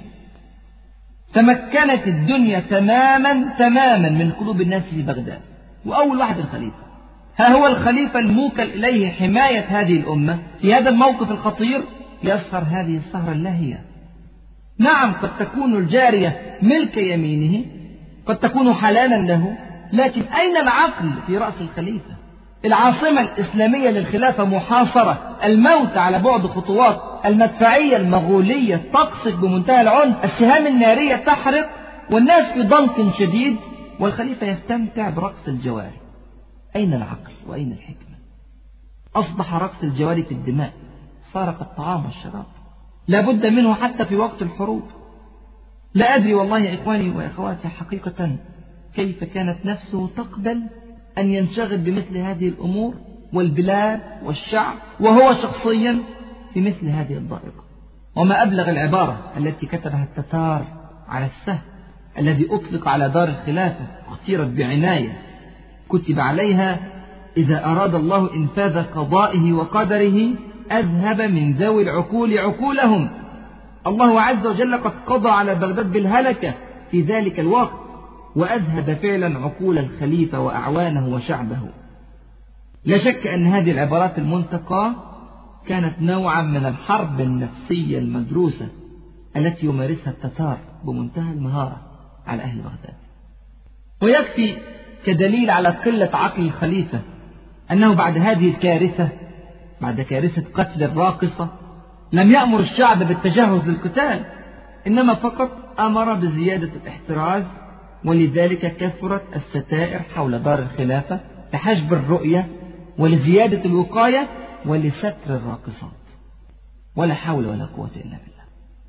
تمكنت الدنيا تماما من قلوب الناس في بغداد، وأول واحد الخليفة. ها هو الخليفة الموكل إليه حماية هذه الأمة في هذا الموقف الخطير يسهر هذه السهرة اللاهية. نعم قد تكون الجارية ملك يمينه، قد تكون حلالا له، لكن أين العقل في رأس الخليفة؟ العاصمة الإسلامية للخلافة محاصرة، الموت على بعد خطوات، المدفعية المغولية تقصف بمنتهى العنف، السهام النارية تحرق والناس في ضنك شديد، والخليفة يستمتع برقص الجواري. أين العقل وأين الحكمة؟ أصبح رقص الجواري في الدماء، صار كالطعام والشراب، لا بد منه حتى في وقت الحروب. لا أدري والله يا إخواني وأخواتي حقيقة كيف كانت نفسه تقبل أن ينشغل بمثل هذه الأمور والبلاد والشعب وهو شخصيا في مثل هذه الضائقة. وما أبلغ العبارة التي كتبها التتار على السهم الذي أطلق على دار الخلافة، اختيرت بعناية، كتب عليها: إذا أراد الله إنفاذ قضائه وقدره أذهب من ذوي العقول عقولهم. الله عز وجل قد قضى على بغداد بالهلكة في ذلك الوقت، وأذهب فعلا عقول الخليفة وأعوانه وشعبه. لا شك أن هذه العبارات المنتقاة كانت نوعا من الحرب النفسية المدروسة التي يمارسها التتار بمنتهى المهارة على أهل بغداد. ويكفي كدليل على قلة عقل الخليفة أنه بعد هذه الكارثة، بعد كارثة قتل الراقصة، لم يأمر الشعب بالتجهز للقتال، إنما فقط أمر بزيادة الاحتراز، ولذلك كثرت الستائر حول دار الخلافة لحجب الرؤية ولزيادة الوقاية ولستر الراقصات. ولا حول ولا قوة إلا بالله.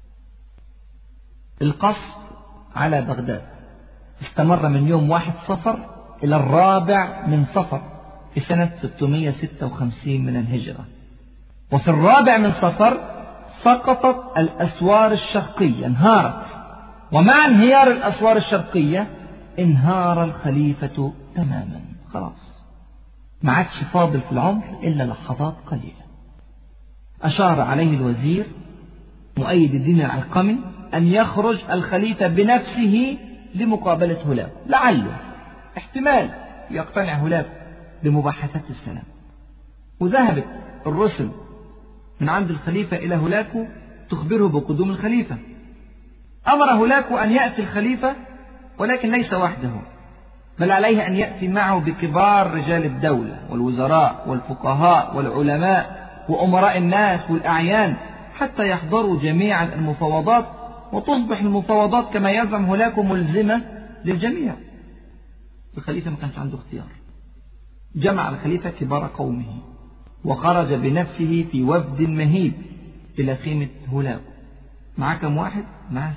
القصف على بغداد استمر من يوم 1 صفر إلى 4 صفر في سنة 656 من الهجرة. وفي 4 صفر سقطت الأسوار الشرقية، انهارت، ومع انهيار الأسوار الشرقية انهار الخليفة تماما. خلاص ما عادش فاضل في العمر إلا لحظات قليلة. أشار عليه الوزير مؤيد الدين العلقمي أن يخرج الخليفة بنفسه لمقابلة هولاكو، لعله احتمال يقتنع هولاكو بمباحثات السلام. وذهبت الرسل من عند الخليفة إلى هولاكو تخبره بقدوم الخليفة. أمر هولاكو أن يأتي الخليفة، ولكن ليس وحده، بل عليه أن يأتي معه بكبار رجال الدولة والوزراء والفقهاء والعلماء وأمراء الناس والأعيان، حتى يحضروا جميعا المفاوضات، وتصبح المفاوضات كما يزعم هولاكو ملزمة للجميع. الخليفة ما كانش عنده اختيار. جمع الخليفة كبار قومه وخرج بنفسه في وفد مهيب إلى خيمة هولاكو. معاه كم واحد؟ معاه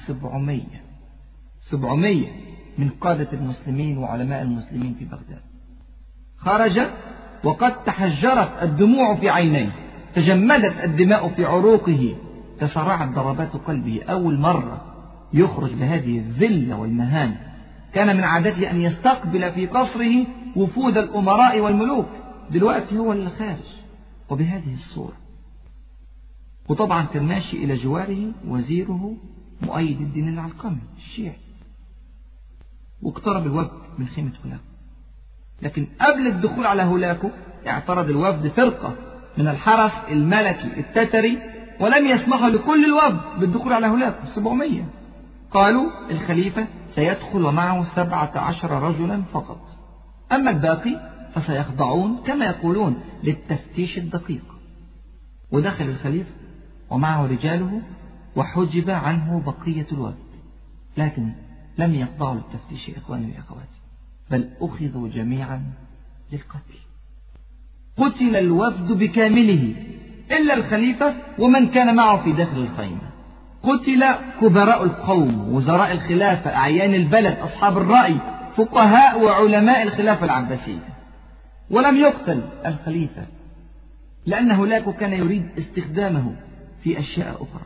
700 من قادة المسلمين وعلماء المسلمين في بغداد. خرج وقد تحجرت الدموع في عينيه، تجمدت الدماء في عروقه، تسارعت ضربات قلبه. أول مرة يخرج بهذه الذلة والمهانة. كان من عادته أن يستقبل في قصره وفود الأمراء والملوك، دلوقتي هو اللي خارج وبهذه الصورة. وطبعا كان ماشي إلى جواره وزيره مؤيد الدين العلقمي الشيعي. واقترب الوفد من خيمة هولاكو، لكن قبل الدخول على هولاكو اعترض الوفد فرقة من الحرس الملكي التتري، ولم يسمحوا لكل الوفد بالدخول على هولاكو 700. قالوا الخليفة سيدخل ومعه 17 رجلا فقط، أما الباقي فسيخضعون كما يقولون للتفتيش الدقيق. ودخل الخليفة ومعه رجاله وحجب عنه بقية الوفد، لكن لم يخضعوا للتفتيش إخواني وأخواتي، بل أخذوا جميعا للقتل. قتل الوفد بكامله إلا الخليفة ومن كان معه في داخل الخيمة. قتل كبراء القوم، وزراء الخلافة، أعيان البلد، أصحاب الرأي، فقهاء وعلماء الخلافة العباسية. ولم يقتل الخليفة لأن هولاكو كان يريد استخدامه في أشياء أخرى.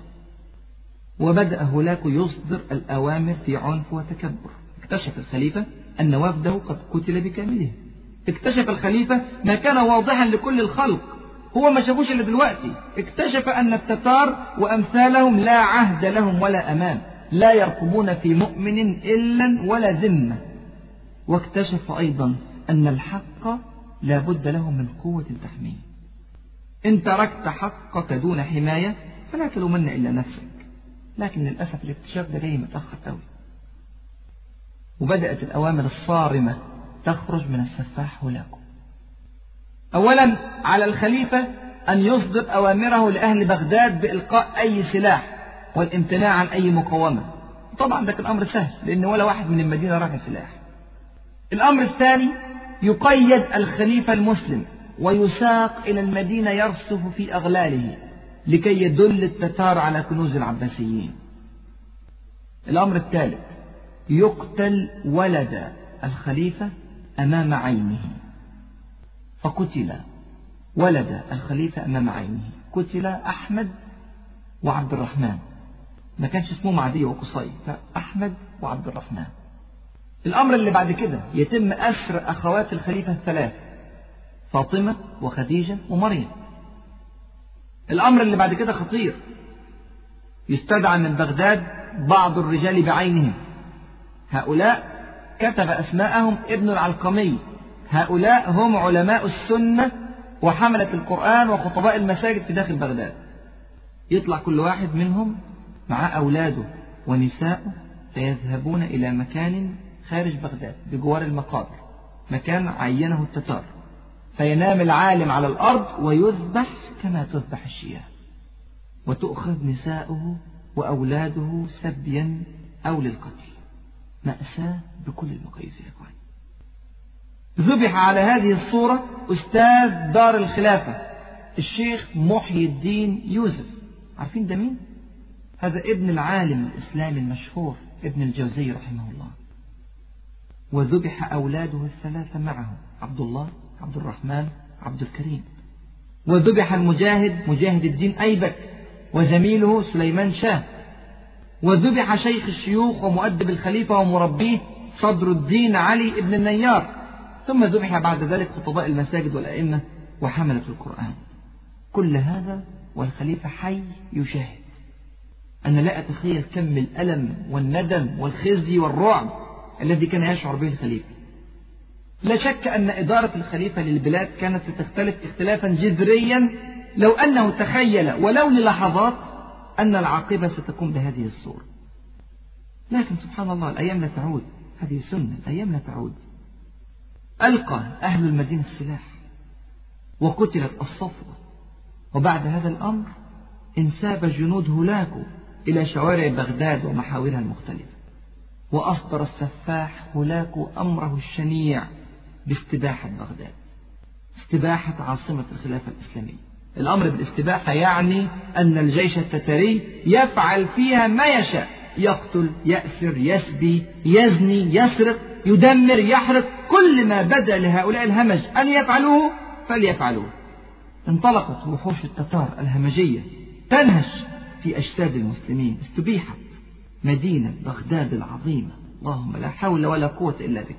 وبدأ هولاكو يصدر الأوامر في عنف وتكبر. اكتشف الخليفة أن وفده قد قتل بكامله. اكتشف الخليفة ما كان واضحا لكل الخلق، هو ما شافوش إلا دلوقتي. اكتشف أن التتار وأمثالهم لا عهد لهم ولا أمان، لا يرقبون في مؤمن إلا ولا ذمة. واكتشف أيضا أن الحق لا بد له من قوة تحميه. إن تركت حقك دون حماية فلا تلومن إلا نفسك. لكن للأسف الاكتشاف ده جاي متأخر قوي. وبدأت الأوامر الصارمة تخرج من السفاح هولاكو. أولا على الخليفة أن يصدر أوامره لأهل بغداد بإلقاء أي سلاح والامتناع عن أي مقاومة. طبعا ده كان أمر سهل لأن ولا واحد من المدينة رافع سلاح. الأمر الثاني يقيد الخليفة المسلم ويساق إلى المدينة يرصف في أغلاله لكي يدل التتار على كنوز العباسيين. الأمر الثالث يقتل ولد الخليفة أمام عينه، فقتل ولد الخليفة أمام عينه، قتل أحمد وعبد الرحمن، ما كانش اسمه معدي وقصي، لا أحمد وعبد الرحمن. الأمر اللي بعد كده يتم أسر أخوات الخليفة الثلاث فاطمة وخديجة ومريم. الأمر اللي بعد كده خطير، يستدعى من بغداد بعض الرجال بعينهم، هؤلاء كتب أسماءهم ابن العلقمي، هؤلاء هم علماء السنة وحملة القرآن وخطباء المساجد في داخل بغداد. يطلع كل واحد منهم مع أولاده ونساءه فيذهبون إلى مكان خارج بغداد بجوار المقابر، مكان عينه التتار، فينام العالم على الأرض ويذبح كما تذبح الشياه، وتؤخذ نساؤه وأولاده سبيا أو للقتل. مأساة بكل المقاييس يا إخواني. ذبح على هذه الصورة أستاذ دار الخلافة الشيخ محي الدين يوسف. عارفين ده مين؟ هذا ابن العالم الإسلامي المشهور ابن الجوزي رحمه الله. وذبح أولاده الثلاثة معه، عبد الله، عبد الرحمن، عبد الكريم. وذبح المجاهد مجاهد الدين أيبك وزميله سليمان شاه. وذبح شيخ الشيوخ ومؤدب الخليفة ومربيه صدر الدين علي ابن النيار. ثم ذبح بعد ذلك خطباء المساجد والأئمة وحملة القرآن. كل هذا والخليفة حي يشاهد. أنا لا أتخيل كم الألم والندم والخزي والرعب الذي كان يشعر به الخليفة. لا شك أن إدارة الخليفة للبلاد كانت ستختلف اختلافا جذريا لو أنه تخيل ولو للحظات أن العاقبة ستكون بهذه الصورة. لكن سبحان الله الأيام لا تعود، هذه سنة، الأيام لا تعود. ألقى أهل المدينة السلاح وقتلت الصفوة. وبعد هذا الأمر انساب جنود هولاكو إلى شوارع بغداد ومحاورها المختلفة، وأصدر السفاح هولاكو أمره الشنيع باستباحة بغداد، استباحة عاصمة الخلافة الإسلامية. الأمر بالاستباحة يعني أن الجيش التتاري يفعل فيها ما يشاء، يقتل، يأسر، يسبي، يزني، يسرق، يدمر، يحرق، كل ما بدا لهؤلاء الهمج أن يفعلوه فليفعلوه. انطلقت وحوش التتار الهمجية تنهش في أجساد المسلمين. استبيحت مدينة بغداد العظيمة. اللهم لا حول ولا قوة إلا بك.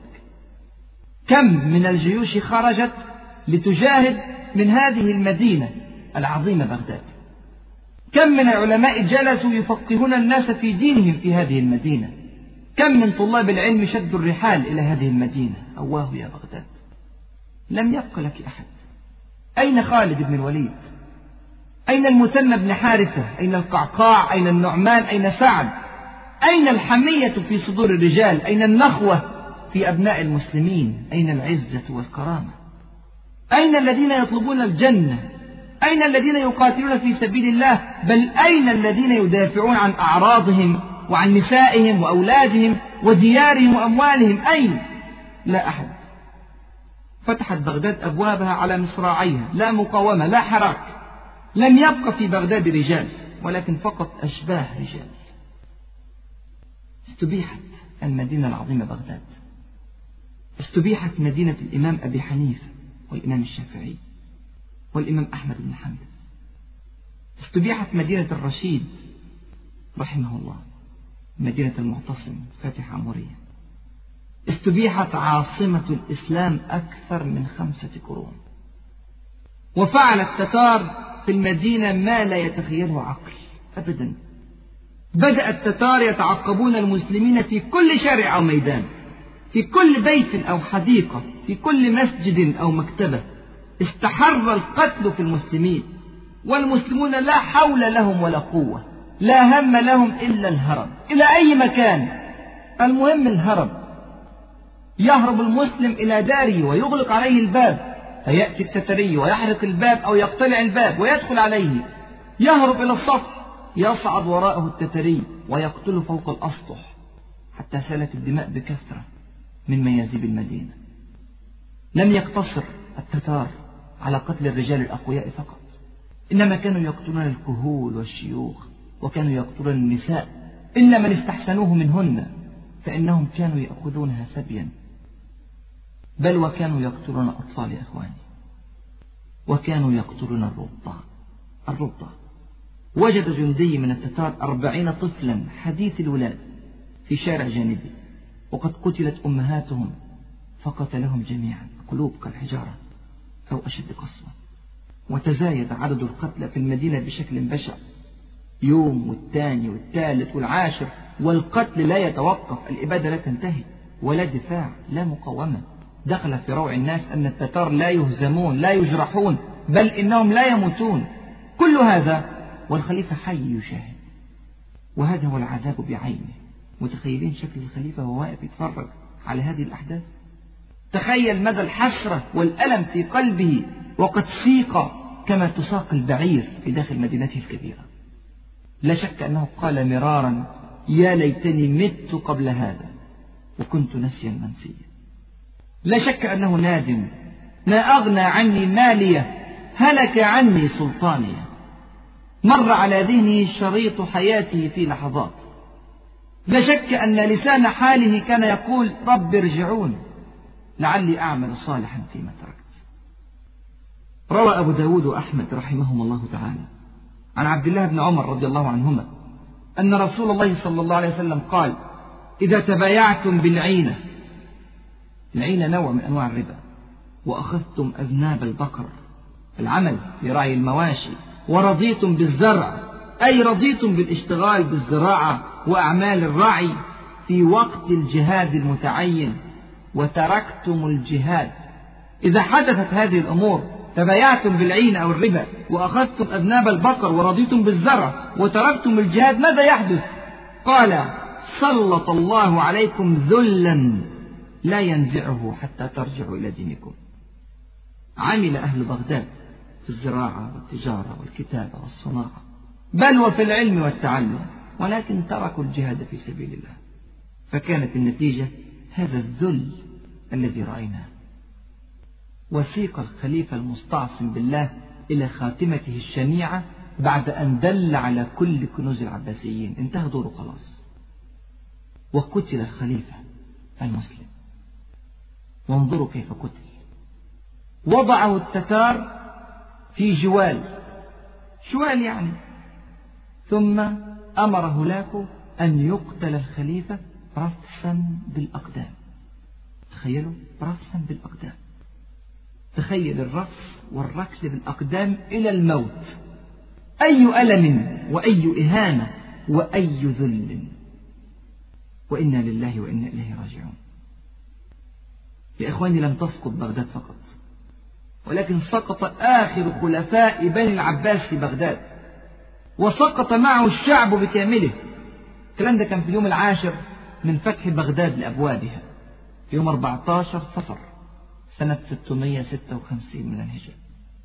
كم من الجيوش خرجت لتجاهد من هذه المدينة العظيمة بغداد. كم من العلماء جلسوا يفقهون الناس في دينهم في هذه المدينة. كم من طلاب العلم شدوا الرحال إلى هذه المدينة. أواه يا بغداد، لم يبق لك أحد. أين خالد بن الوليد؟ أين المثنى بن حارثة؟ أين القعقاع؟ أين النعمان؟ أين سعد؟ أين الحمية في صدور الرجال؟ أين النخوة في أبناء المسلمين؟ أين العزة والكرامة؟ أين الذين يطلبون الجنة؟ أين الذين يقاتلون في سبيل الله؟ بل أين الذين يدافعون عن أعراضهم وعن نسائهم وأولادهم وديارهم وأموالهم؟ أين؟ لا أحد. فتحت بغداد أبوابها على مصراعيها، لا مقاومة، لا حراك. لم يبق في بغداد رجال، ولكن فقط أشباه رجال. استبيحت المدينة العظيمة بغداد. استبيحت مدينة الإمام أبي حنيفة والإمام الشافعي والإمام أحمد بن حنبل. استبيحت مدينة الرشيد رحمه الله، مدينة المعتصم فاتح عمورية. استبيحت عاصمة الإسلام أكثر من 5 قرون. وفعل التتار في المدينة ما لا يتخيله عقل أبدا. بدأ التتار يتعقبون المسلمين في كل شارع أو ميدان، في كل بيت أو حديقة، في كل مسجد أو مكتبة. استحر القتل في المسلمين، والمسلمون لا حول لهم ولا قوة، لا هم لهم إلا الهرب إلى أي مكان. المهم الهرب. يهرب المسلم إلى داره ويغلق عليه الباب فيأتي التتري ويحرق الباب أو يقتلع الباب ويدخل عليه، يهرب إلى السطح، يصعد وراءه التتري ويقتله فوق الأسطح حتى سالت الدماء بكثرة من ميازيب المدينة. لم يقتصر التتار على قتل الرجال الأقوياء فقط، إنما كانوا يقتلون الكهول والشيوخ، وكانوا يقتلون النساء إلا من استحسنوه منهن، فإنهم كانوا يأخذونها سبيا، بل وكانوا يقتلون أطفال يا إخواني، وكانوا يقتلون الرضع. وجد جندي من التتار 40 طفلا حديث الولاد في شارع جانبي، وقد قتلت أمهاتهم فقتلهم جميعا، قلوب كالحجارة أو أشد قسوة. وتزايد عدد القتلى في المدينة بشكل بشع، يوم والثاني والثالث والعاشر، والقتل لا يتوقف، الإبادة لا تنتهي، ولا دفاع لا مقاومة. دخل في روع الناس أن التتار لا يهزمون، لا يجرحون، بل إنهم لا يموتون. كل هذا والخليفة حي يشاهد، وهذا هو العذاب بعينه. متخيلين شكل الخليفة وهو واقف يتفرج على هذه الأحداث؟ تخيل مدى الحسرة والألم في قلبه، وقد سيق كما تساق البعير في داخل مدينته الكبيرة. لا شك أنه قال مرارا: يا ليتني مت قبل هذا وكنت نسيا منسيا. لا شك أنه نادم: ما أغنى عني مالية، هلك عني سلطانية. مر على ذهنه شريط حياته في لحظات. لا شك أن لسان حاله كان يقول: رب ارجعون لعلي أعمل صالحا فيما تركت. روى أبو داود وأحمد رحمهم الله تعالى عن عبد الله بن عمر رضي الله عنهما أن رسول الله صلى الله عليه وسلم قال: إذا تبايعتم بالعينة، العينة نوع من أنواع الربا، وأخذتم أذناب البقر، العمل في رعي المواشي، ورضيتم بالزرع، أي رضيتم بالاشتغال بالزراعة وأعمال الرعي في وقت الجهاد المتعين، وتركتم الجهاد. إذا حدثت هذه الأمور، تبايعتم بالعين أو الربا، وأخذتم أذناب البقر، ورضيتم بالزرع، وتركتم الجهاد، ماذا يحدث؟ قال: سلط الله عليكم ذلا لا ينزعه حتى ترجعوا إلى دينكم. عمل أهل بغداد في الزراعة والتجارة والكتابة والصناعة، بل وفي العلم والتعلم، ولكن تركوا الجهاد في سبيل الله، فكانت النتيجة هذا الذل الذي رأيناه. وسيق الخليفة المستعصم بالله إلى خاتمته الشنيعة بعد أن دل على كل كنوز العباسيين، انتهى دوره خلاص، وقتل الخليفة المسلم. وانظروا كيف قتل. وضعه التتار في جوال يعني، ثم أمر هولاكو أن يقتل الخليفة رفسا بالأقدام. تخيلوا، رفسا بالأقدام. تخيل الرفس والركل بالأقدام إلى الموت. أي ألم وأي إهانة وأي ذل. وإنا لله وإنا إليه راجعون. يا إخواني، لم تسقط بغداد فقط، ولكن سقط آخر خلفاء بني العباس في بغداد، وسقط معه الشعب بكامله. الكلام ده كان في اليوم 10 من فتح بغداد لأبوابها، في يوم 14 صفر سنة 656 من الهجرة.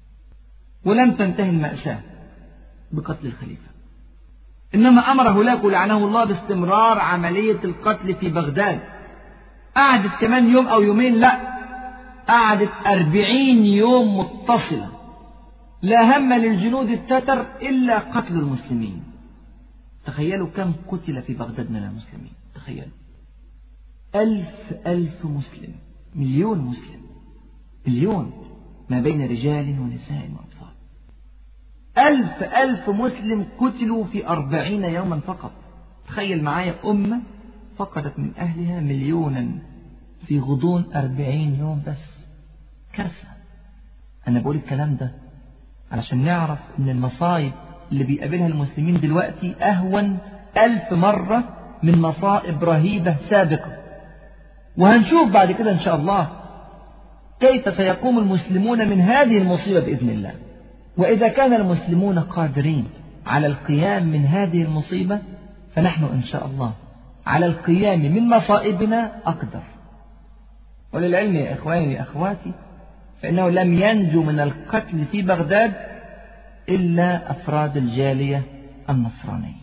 ولم تنتهي المأساة بقتل الخليفة، إنما أمر هولاكو لعنه الله باستمرار عملية القتل في بغداد. قعدت كمان يوم أو يومين، لا، قعدت 40 يوم متصلة، لا هم للجنود التتر إلا قتل المسلمين. تخيلوا كم قتل في بغداد من المسلمين. تخيلوا 1000 مسلم، 1,000,000 مسلم، 1,000,000 ما بين رجال ونساء وأطفال. 1000 مسلم قتلوا في 40 يوما فقط. تخيل معايا أمة فقدت من أهلها 1,000,000 في غضون 40 يوم بس. كارثة. أنا بقول الكلام ده علشان نعرف أن المصائب اللي بيقابلها المسلمين دلوقتي أهون 1000 مرة من مصائب رهيبة سابقة. وهنشوف بعد كده إن شاء الله كيف سيقوم المسلمون من هذه المصيبة بإذن الله. وإذا كان المسلمون قادرين على القيام من هذه المصيبة، فنحن إن شاء الله على القيام من مصائبنا أقدر. وللعلم يا إخواني يا أخواتي، فإنه لم ينجو من القتل في بغداد إلا أفراد الجالية النصرانية.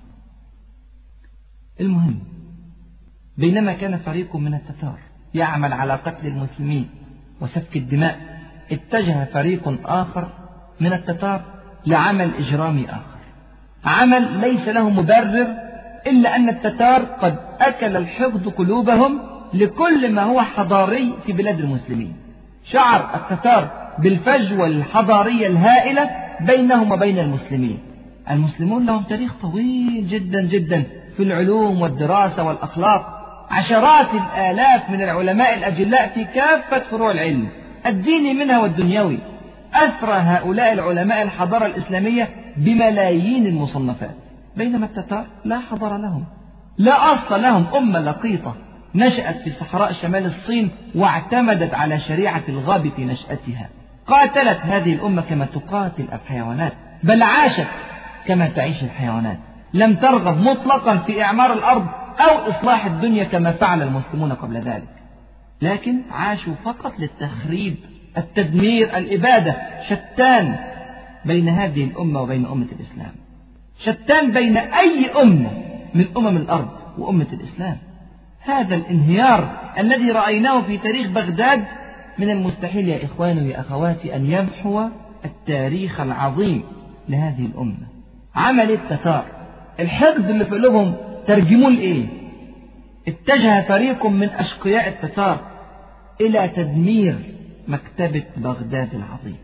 المهم، بينما كان فريق من التتار يعمل على قتل المسلمين وسفك الدماء، اتجه فريق آخر من التتار لعمل إجرامي آخر، عمل ليس له مبرر إلا أن التتار قد أكل الحقد قلوبهم لكل ما هو حضاري في بلاد المسلمين. شعر التتار بالفجوة الحضارية الهائلة بينهم وبين المسلمين. المسلمون لهم تاريخ طويل جدا جدا في العلوم والدراسة والأخلاق، عشرات الآلاف من العلماء الأجلاء في كافة فروع العلم الديني منها والدنيوي. أثرى هؤلاء العلماء الحضارة الإسلامية بملايين المصنفات، بينما التتار لا حضارة لهم، لا أصل لهم، أمة لقيطة نشأت في صحراء شمال الصين واعتمدت على شريعة الغاب في نشأتها. قاتلت هذه الأمة كما تقاتل الحيوانات، بل عاشت كما تعيش الحيوانات. لم ترغب مطلقا في إعمار الأرض أو إصلاح الدنيا كما فعل المسلمون قبل ذلك، لكن عاشوا فقط للتخريب، التدمير، الإبادة. شتان بين هذه الأمة وبين أمة الإسلام، شتان بين أي أمة من أمم الأرض وأمة الإسلام. هذا الانهيار الذي رأيناه في تاريخ بغداد من المستحيل يا إخواني ويا أخواتي أن يمحو التاريخ العظيم لهذه الأمة. عمل التتار، الحقد اللي في قلوبهم ترجموه لإيه؟ اتجه فريق من أشقياء التتار إلى تدمير مكتبة بغداد العظيم،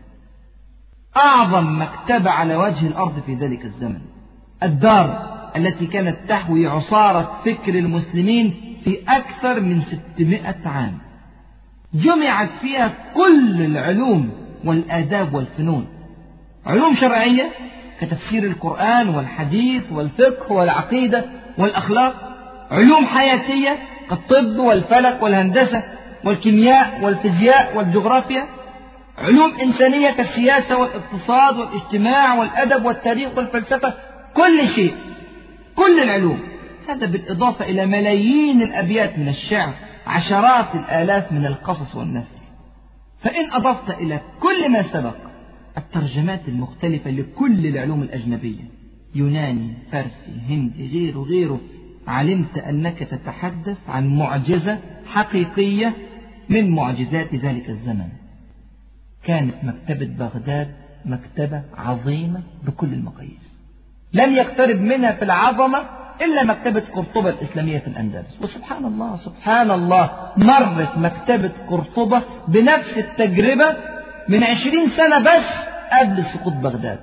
أعظم مكتبة على وجه الأرض في ذلك الزمن، الدار التي كانت تحوي عصارة فكر المسلمين في أكثر من 600 عام. جمعت فيها كل العلوم والآداب والفنون، علوم شرعية كتفسير القرآن والحديث والفقه والعقيدة والأخلاق، علوم حياتية كالطب والفلك والهندسة والكيمياء والفيزياء والجغرافيا، علوم إنسانية كالسياسة والاقتصاد والاجتماع والأدب والتاريخ والفلسفة، كل شيء، كل العلوم. هذا بالإضافة إلى ملايين الأبيات من الشعر، عشرات الآلاف من القصص والنثر. فإن أضفت إلى كل ما سبق الترجمات المختلفة لكل العلوم الأجنبية، يوناني، فارسي، هندي، غيره، علمت أنك تتحدث عن معجزة حقيقية من معجزات ذلك الزمن. كانت مكتبة بغداد مكتبة عظيمة بكل المقاييس، لم يقترب منها في العظمة إلا مكتبة قرطبة الإسلامية في الأندلس. وسبحان الله سبحان الله، مرت مكتبة قرطبة بنفس التجربة من 20 سنة بس قبل سقوط بغداد.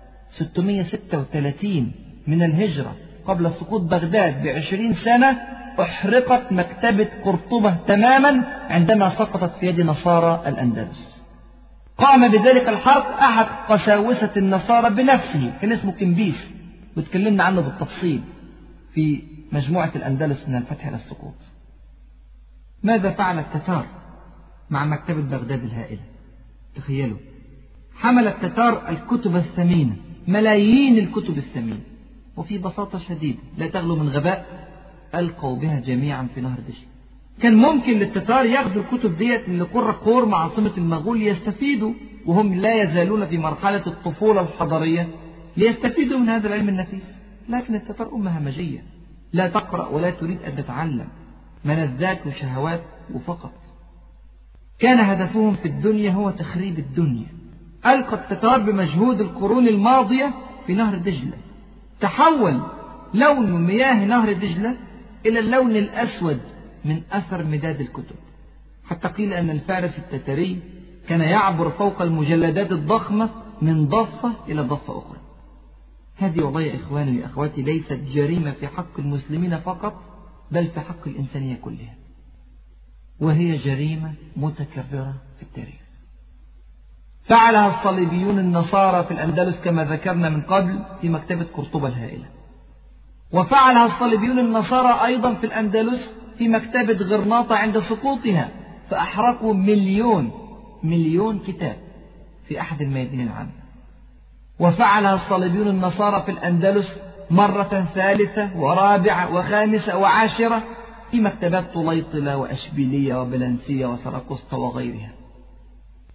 636 من الهجرة قبل سقوط بغداد ب20 سنة أحرقت مكتبة قرطبة تماما عندما سقطت في يد نصارى الأندلس. قام بذلك الحرق أحد قساوسة النصارى بنفسه، كان اسمه كمبيس، وتكلمنا عنه بالتفصيل في مجموعة الأندلس من الفتح إلى السقوط. ماذا فعل التتار مع مكتبة بغداد الهائلة؟ تخيلوا، حمل التتار الكتب الثمينة، ملايين الكتب الثمينة، وفي بساطة شديدة لا تغلو من غباء ألقوا بها جميعا في نهر دجلة. كان ممكن للتتار ياخذوا الكتب ديت لقرة قورم عاصمة المغول ليستفيدوا، وهم لا يزالون في مرحلة الطفولة الحضارية، ليستفيدوا من هذا العلم النفيس. لكن التتار أمة همجية لا تقرأ ولا تريد أن تتعلم، ملذات وشهوات وفقط. كان هدفهم في الدنيا هو تخريب الدنيا. ألقى التتار بمجهود القرون الماضية في نهر دجلة، تحول لون مياه نهر دجلة إلى اللون الأسود من أثر مداد الكتب، حتى قيل أن الفارس التتري كان يعبر فوق المجلدات الضخمة من ضفة إلى ضفة أخرى. هذه والله يا إخواني وأخواتي ليست جريمة في حق المسلمين فقط، بل في حق الإنسانية كلها، وهي جريمة متكررة في التاريخ. فعلها الصليبيون النصارى في الأندلس كما ذكرنا من قبل في مكتبة قرطبة الهائلة، وفعلها الصليبيون النصارى أيضا في الأندلس في مكتبة غرناطة عند سقوطها، فأحرقوا مليون كتاب في أحد الميادين العامة. وفعلها الصليبيون النصارى في الأندلس مرة ثالثة ورابعة وخامسة وعاشرة في مكتبات طليطلة وأشبيلية وبلنسية وسراقسطة وغيرها.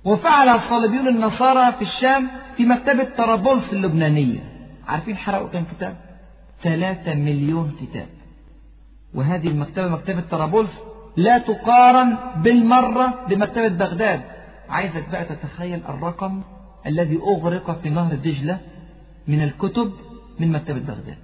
وفعل الصليبيون النصارى في الشام في مكتبة طرابلس اللبنانية. عارفين حرقوا كم كتاب؟ 3 مليون كتاب. وهذه المكتبة، مكتبة طرابلس، لا تقارن بالمرة بمكتبة بغداد. عايزك بقى تتخيل الرقم الذي أغرق في نهر دجلة من الكتب من مكتبة بغداد.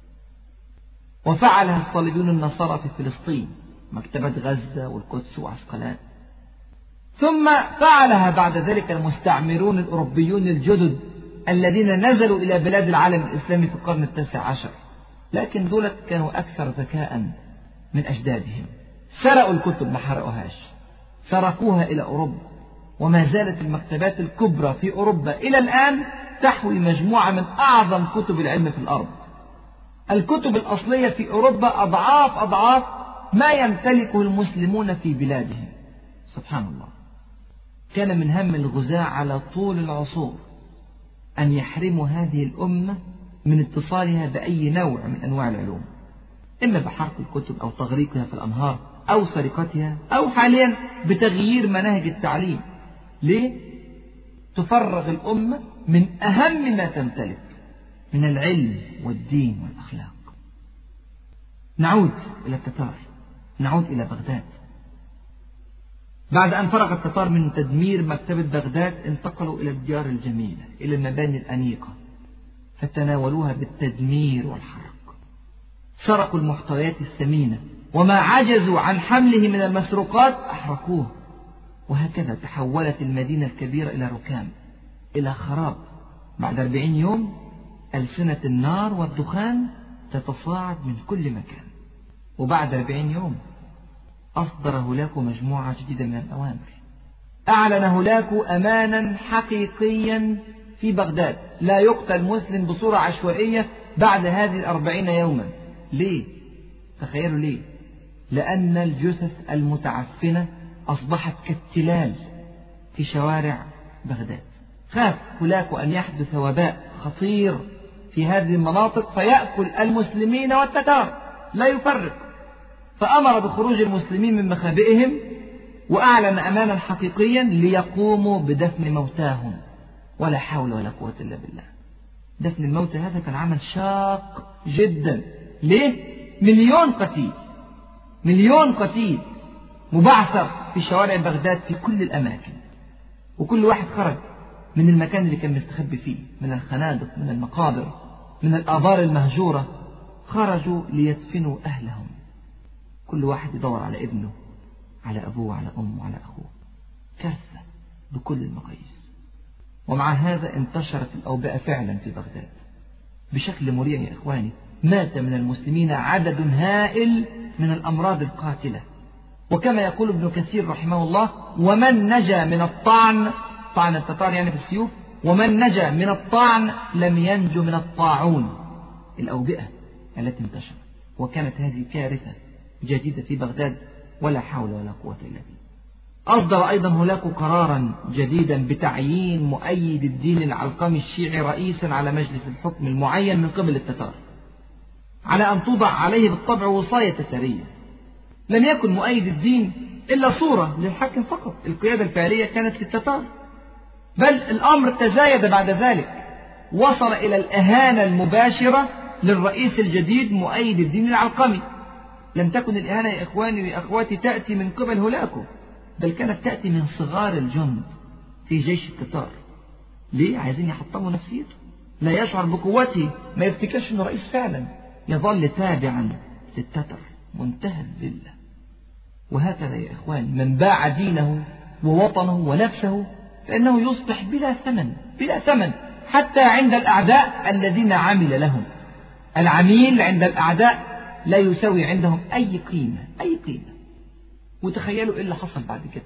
وفعلها الصليبيون النصارى في فلسطين، مكتبة غزة والقدس وعسقلان. ثم فعلها بعد ذلك المستعمرون الأوروبيون الجدد الذين نزلوا إلى بلاد العالم الإسلامي في القرن 19، لكن دولت كانوا أكثر ذكاء من أجدادهم. سرقوا الكتب، ما حرقوهاش، سرقوها إلى أوروبا. وما زالت المكتبات الكبرى في أوروبا إلى الآن تحوي مجموعة من أعظم كتب العلم في الأرض. الكتب الأصلية في أوروبا أضعاف ما يمتلكه المسلمون في بلادهم. سبحان الله. كان من هم الغزاة على طول العصور أن يحرموا هذه الأمة من اتصالها بأي نوع من أنواع العلوم، إما بحرق الكتب أو تغريقها في الأنهار أو سرقتها، أو حاليا بتغيير مناهج التعليم. ليه؟ تفرغ الأمة من أهم ما تمتلك من العلم والدين والأخلاق. نعود إلى التتار، نعود إلى بغداد. بعد أن فرغ التتار من تدمير مكتبة بغداد، انتقلوا إلى الديار الجميلة، إلى المباني الأنيقة، فتناولوها بالتدمير والحرق. سرقوا المحتويات الثمينة، وما عجزوا عن حمله من المسروقات أحرقوه. وهكذا تحولت المدينة الكبيرة إلى ركام، إلى خراب. بعد 40 يوم ألسنة النار والدخان تتصاعد من كل مكان. وبعد 40 يوم أصدر هولاكو مجموعة جديدة من الأوامر. أعلن هولاكو أمانا حقيقيا في بغداد: لا يقتل مسلم بصورة عشوائية بعد هذه 40 يوما. ليه؟ تخيلوا ليه؟ لأن الجثث المتعفنة أصبحت كالتلال في شوارع بغداد. خاف هولاكو أن يحدث وباء خطير في هذه المناطق فيأكل المسلمين والتتار، لا يفرق. فأمر بخروج المسلمين من مخابئهم، وأعلن أمانا حقيقيا ليقوموا بدفن موتاهم. ولا حول ولا قوة إلا بالله. دفن الموتى هذا كان عمل شاق جدا. ليه؟ 1,000,000 قتيل، 1,000,000 قتيل مبعثر في شوارع بغداد في كل الأماكن، وكل واحد خرج من المكان اللي كان مستخبي فيه، من الخنادق، من المقابر، من الآبار المهجورة. خرجوا ليدفنوا أهلهم، كل واحد يدور على ابنه، على أبوه، على أمه، على أخوه. كارثة بكل المقاييس. ومع هذا انتشرت الأوبئة فعلا في بغداد بشكل مريع يا إخواني. مات من المسلمين عدد هائل من الأمراض القاتلة. وكما يقول ابن كثير رحمه الله: ومن نجا من الطعن، طعن التتار يعني في السيوف، ومن نجا من الطعن لم ينجو من الطاعون، الأوبئة التي انتشرت. وكانت هذه كارثة جديدة في بغداد، ولا حول ولا قوة إلا بالله. أصدر أيضا هولاكو قرارا جديدا بتعيين مؤيد الدين العلقمي الشيعي رئيسا على مجلس الحكم المعين من قبل التتار، على أن توضع عليه بالطبع وصاية تتارية. لم يكن مؤيد الدين إلا صورة للحاكم فقط، القيادة الفعلية كانت للتتار. بل الأمر تزايد بعد ذلك، وصل إلى الإهانة المباشرة للرئيس الجديد مؤيد الدين العلقمي. لم تكن الإهانة يا إخواني وأخواتي تأتي من قبل هولاكو، بل كانت تأتي من صغار الجند في جيش التتار. ليه؟ عايزين يحطموا نفسيته، لا يشعر بقوته، ما يفتكرش أنه رئيس فعلا، يظل تابعا للتتر منتهى الذلة. وهكذا يا إخوان، من باع دينه ووطنه ونفسه فإنه يصبح بلا ثمن، بلا ثمن حتى عند الأعداء الذين عمل لهم. العميل عند الأعداء لا يساوي عندهم أي قيمة، أي قيمة. وتخيلوا إيه اللي حصل بعد كده،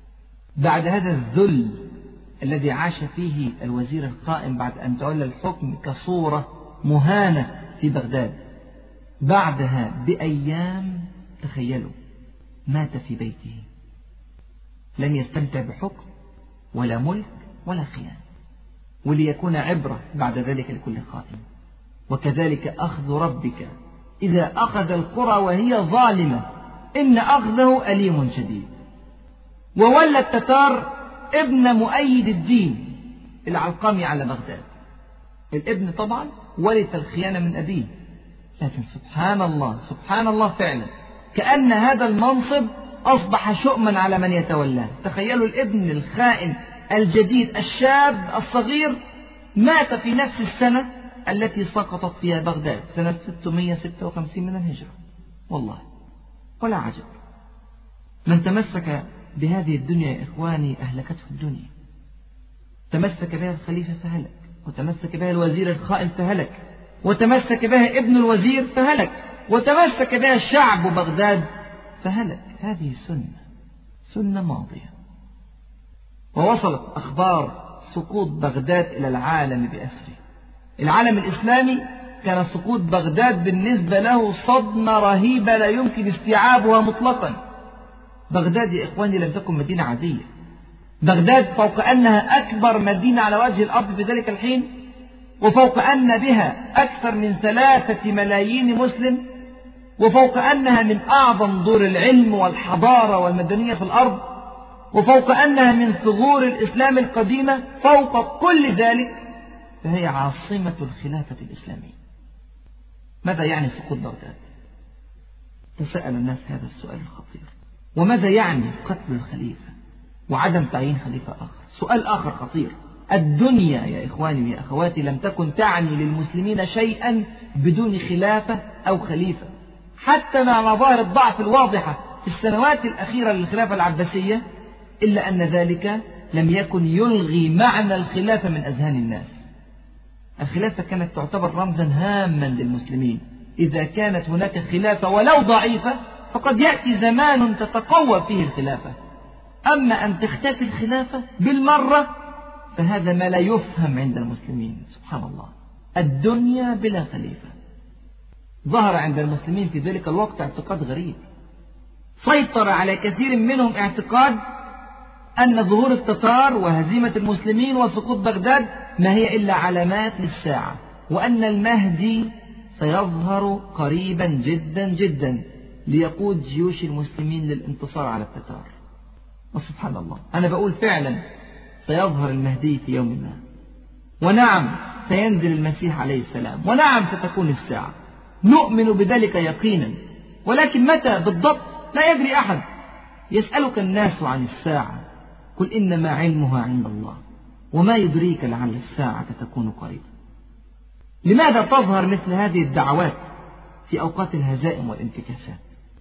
بعد هذا الذل الذي عاش فيه الوزير القائم بعد أن تولى الحكم كصورة مهانة في بغداد. بعدها بأيام تخيلوا مات في بيته، لم يستمتع بحكم ولا ملك ولا خيانة، وليكون عبرة بعد ذلك لكل خائن. وكذلك أخذ ربك إذا أخذ القرى وهي ظالمة إن أخذه أليم شديد. وولى التتار ابن مؤيد الدين العلقمي على بغداد. الابن طبعا ورث الخيانة من أبيه، لكن سبحان الله سبحان الله فعلا كأن هذا المنصب أصبح شؤما على من يتولاه. تخيلوا الابن الخائن الجديد الشاب الصغير مات في نفس السنة التي سقطت فيها بغداد، سنة 656 من الهجرة. والله ولا عجب، من تمسك بهذه الدنيا يا إخواني أهلكته الدنيا. تمسك بها الخليفة فهلك، وتمسك بها الوزير الخائن فهلك، وتمسك بها ابن الوزير فهلك، وتمسك بها شعب بغداد فهلك. هذه سنة ماضية. ووصلت أخبار سقوط بغداد إلى العالم بأسره. العالم الإسلامي كان سقوط بغداد بالنسبة له صدمة رهيبة لا يمكن استيعابها مطلقا. بغداد يا إخواني لم تكن مدينة عادية. بغداد فوق أنها أكبر مدينة على وجه الأرض في ذلك الحين، وفوق أن بها أكثر من 3 ملايين مسلم، وفوق أنها من أعظم دور العلم والحضارة والمدنية في الأرض، وفوق أنها من ثغور الإسلام القديمة، فوق كل ذلك فهي عاصمة الخلافة الإسلامية. ماذا يعني سقوط بغداد؟ تساءل الناس هذا السؤال الخطير. وماذا يعني قتل الخليفة وعدم تعيين خليفة آخر؟ سؤال آخر خطير. الدنيا يا إخواني ويا أخواتي لم تكن تعني للمسلمين شيئا بدون خلافة أو خليفة. حتى مع مظاهر الضعف الواضحة في السنوات الأخيرة للخلافة العباسية، إلا أن ذلك لم يكن يلغي معنى الخلافة من أذهان الناس. الخلافة كانت تعتبر رمزا هاما للمسلمين. إذا كانت هناك خلافة ولو ضعيفة فقد يأتي زمان تتقوى فيه الخلافة. أما أن تختفي الخلافة بالمرة فهذا ما لا يفهم عند المسلمين. سبحان الله، الدنيا بلا خليفة. ظهر عند المسلمين في ذلك الوقت اعتقاد غريب. سيطر على كثير منهم اعتقاد أن ظهور التتار وهزيمة المسلمين وسقوط بغداد ما هي إلا علامات للساعة، وأن المهدي سيظهر قريبا جدا جدا ليقود جيوش المسلمين للانتصار على التتار. وسبحان الله أنا بقول فعلا سيظهر المهدي في يوم ما، ونعم سينزل المسيح عليه السلام، ونعم ستكون الساعة. نؤمن بذلك يقينا، ولكن متى بالضبط لا يدري أحد. يسألك الناس عن الساعة، قل إنما علمها عند الله وما يدريك لعل الساعة تكون قريبا. لماذا تظهر مثل هذه الدعوات في أوقات الهزائم والانتكاسات؟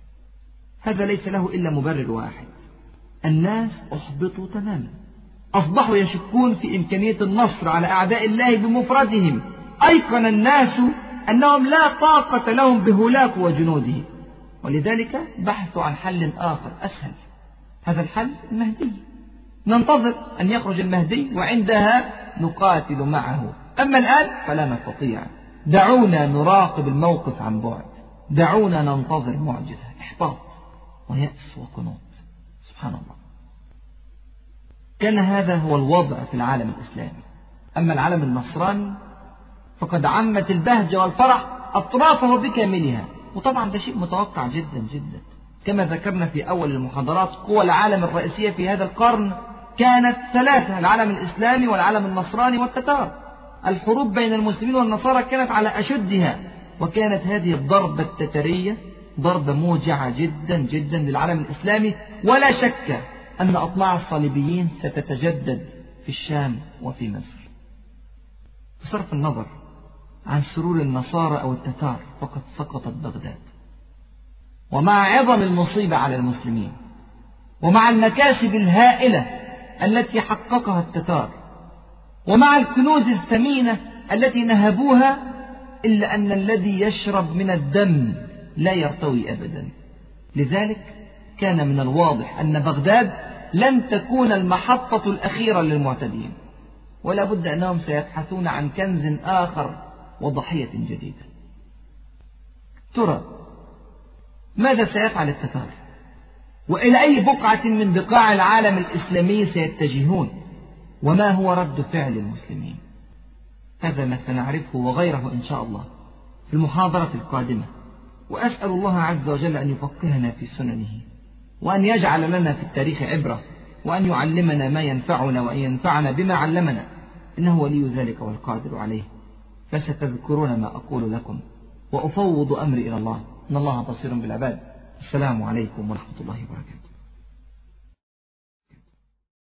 هذا ليس له إلا مبرر واحد: الناس أحبطوا تماما، أصبحوا يشكون في إمكانية النصر على أعداء الله بمفردهم. أيقن الناس أنهم لا طاقة لهم بهولاك وجنوده، ولذلك بحثوا عن حل آخر أسهل. هذا الحل المهدي. ننتظر أن يخرج المهدي وعندها نقاتل معه. أما الآن فلا نستطيع. دعونا نراقب الموقف عن بعد، دعونا ننتظر معجزة. إحباط ويأس وقنوط. سبحان الله. كان هذا هو الوضع في العالم الإسلامي. أما العالم النصراني فقد عمت البهجة والفرح أطرافه بكاملها، وطبعا ده شيء متوقع جدا جدا. كما ذكرنا في أول المحاضرات، قوى العالم الرئيسية في هذا القرن كانت 3: العالم الإسلامي والعالم النصراني والتتار. الحروب بين المسلمين والنصارى كانت على أشدها، وكانت هذه الضربة التتارية ضربة موجعة جدا جدا للعالم الإسلامي. ولا شك أن أطماع الصليبيين ستتجدد في الشام وفي مصر. بصرف النظر عن سرور النصارى أو التتار فقد سقطت بغداد، ومع عظم المصيبة على المسلمين، ومع المكاسب الهائلة التي حققها التتار، ومع الكنوز الثمينة التي نهبوها، إلا أن الذي يشرب من الدم لا يرتوي أبدا. لذلك كان من الواضح أن بغداد لن تكون المحطة الأخيرة للمعتدين، ولا بد أنهم سيبحثون عن كنز آخر وضحية جديدة. ترى ماذا سيفعل التتار؟ وإلى أي بقعة من بقاع العالم الإسلامي سيتجهون؟ وما هو رد فعل المسلمين؟ هذا ما سنعرفه وغيره إن شاء الله في المحاضرة القادمة. وأسأل الله عز وجل أن يفقهنا في سننه، وأن يجعل لنا في التاريخ عبرة، وأن يعلمنا ما ينفعنا وأن ينفعنا بما علمنا، إنه ولي ذلك والقادر عليه. فستذكرون ما أقول لكم وأفوض أمري إلى الله، إن الله بصير بالعباد. السلام عليكم ورحمة الله وبركاته.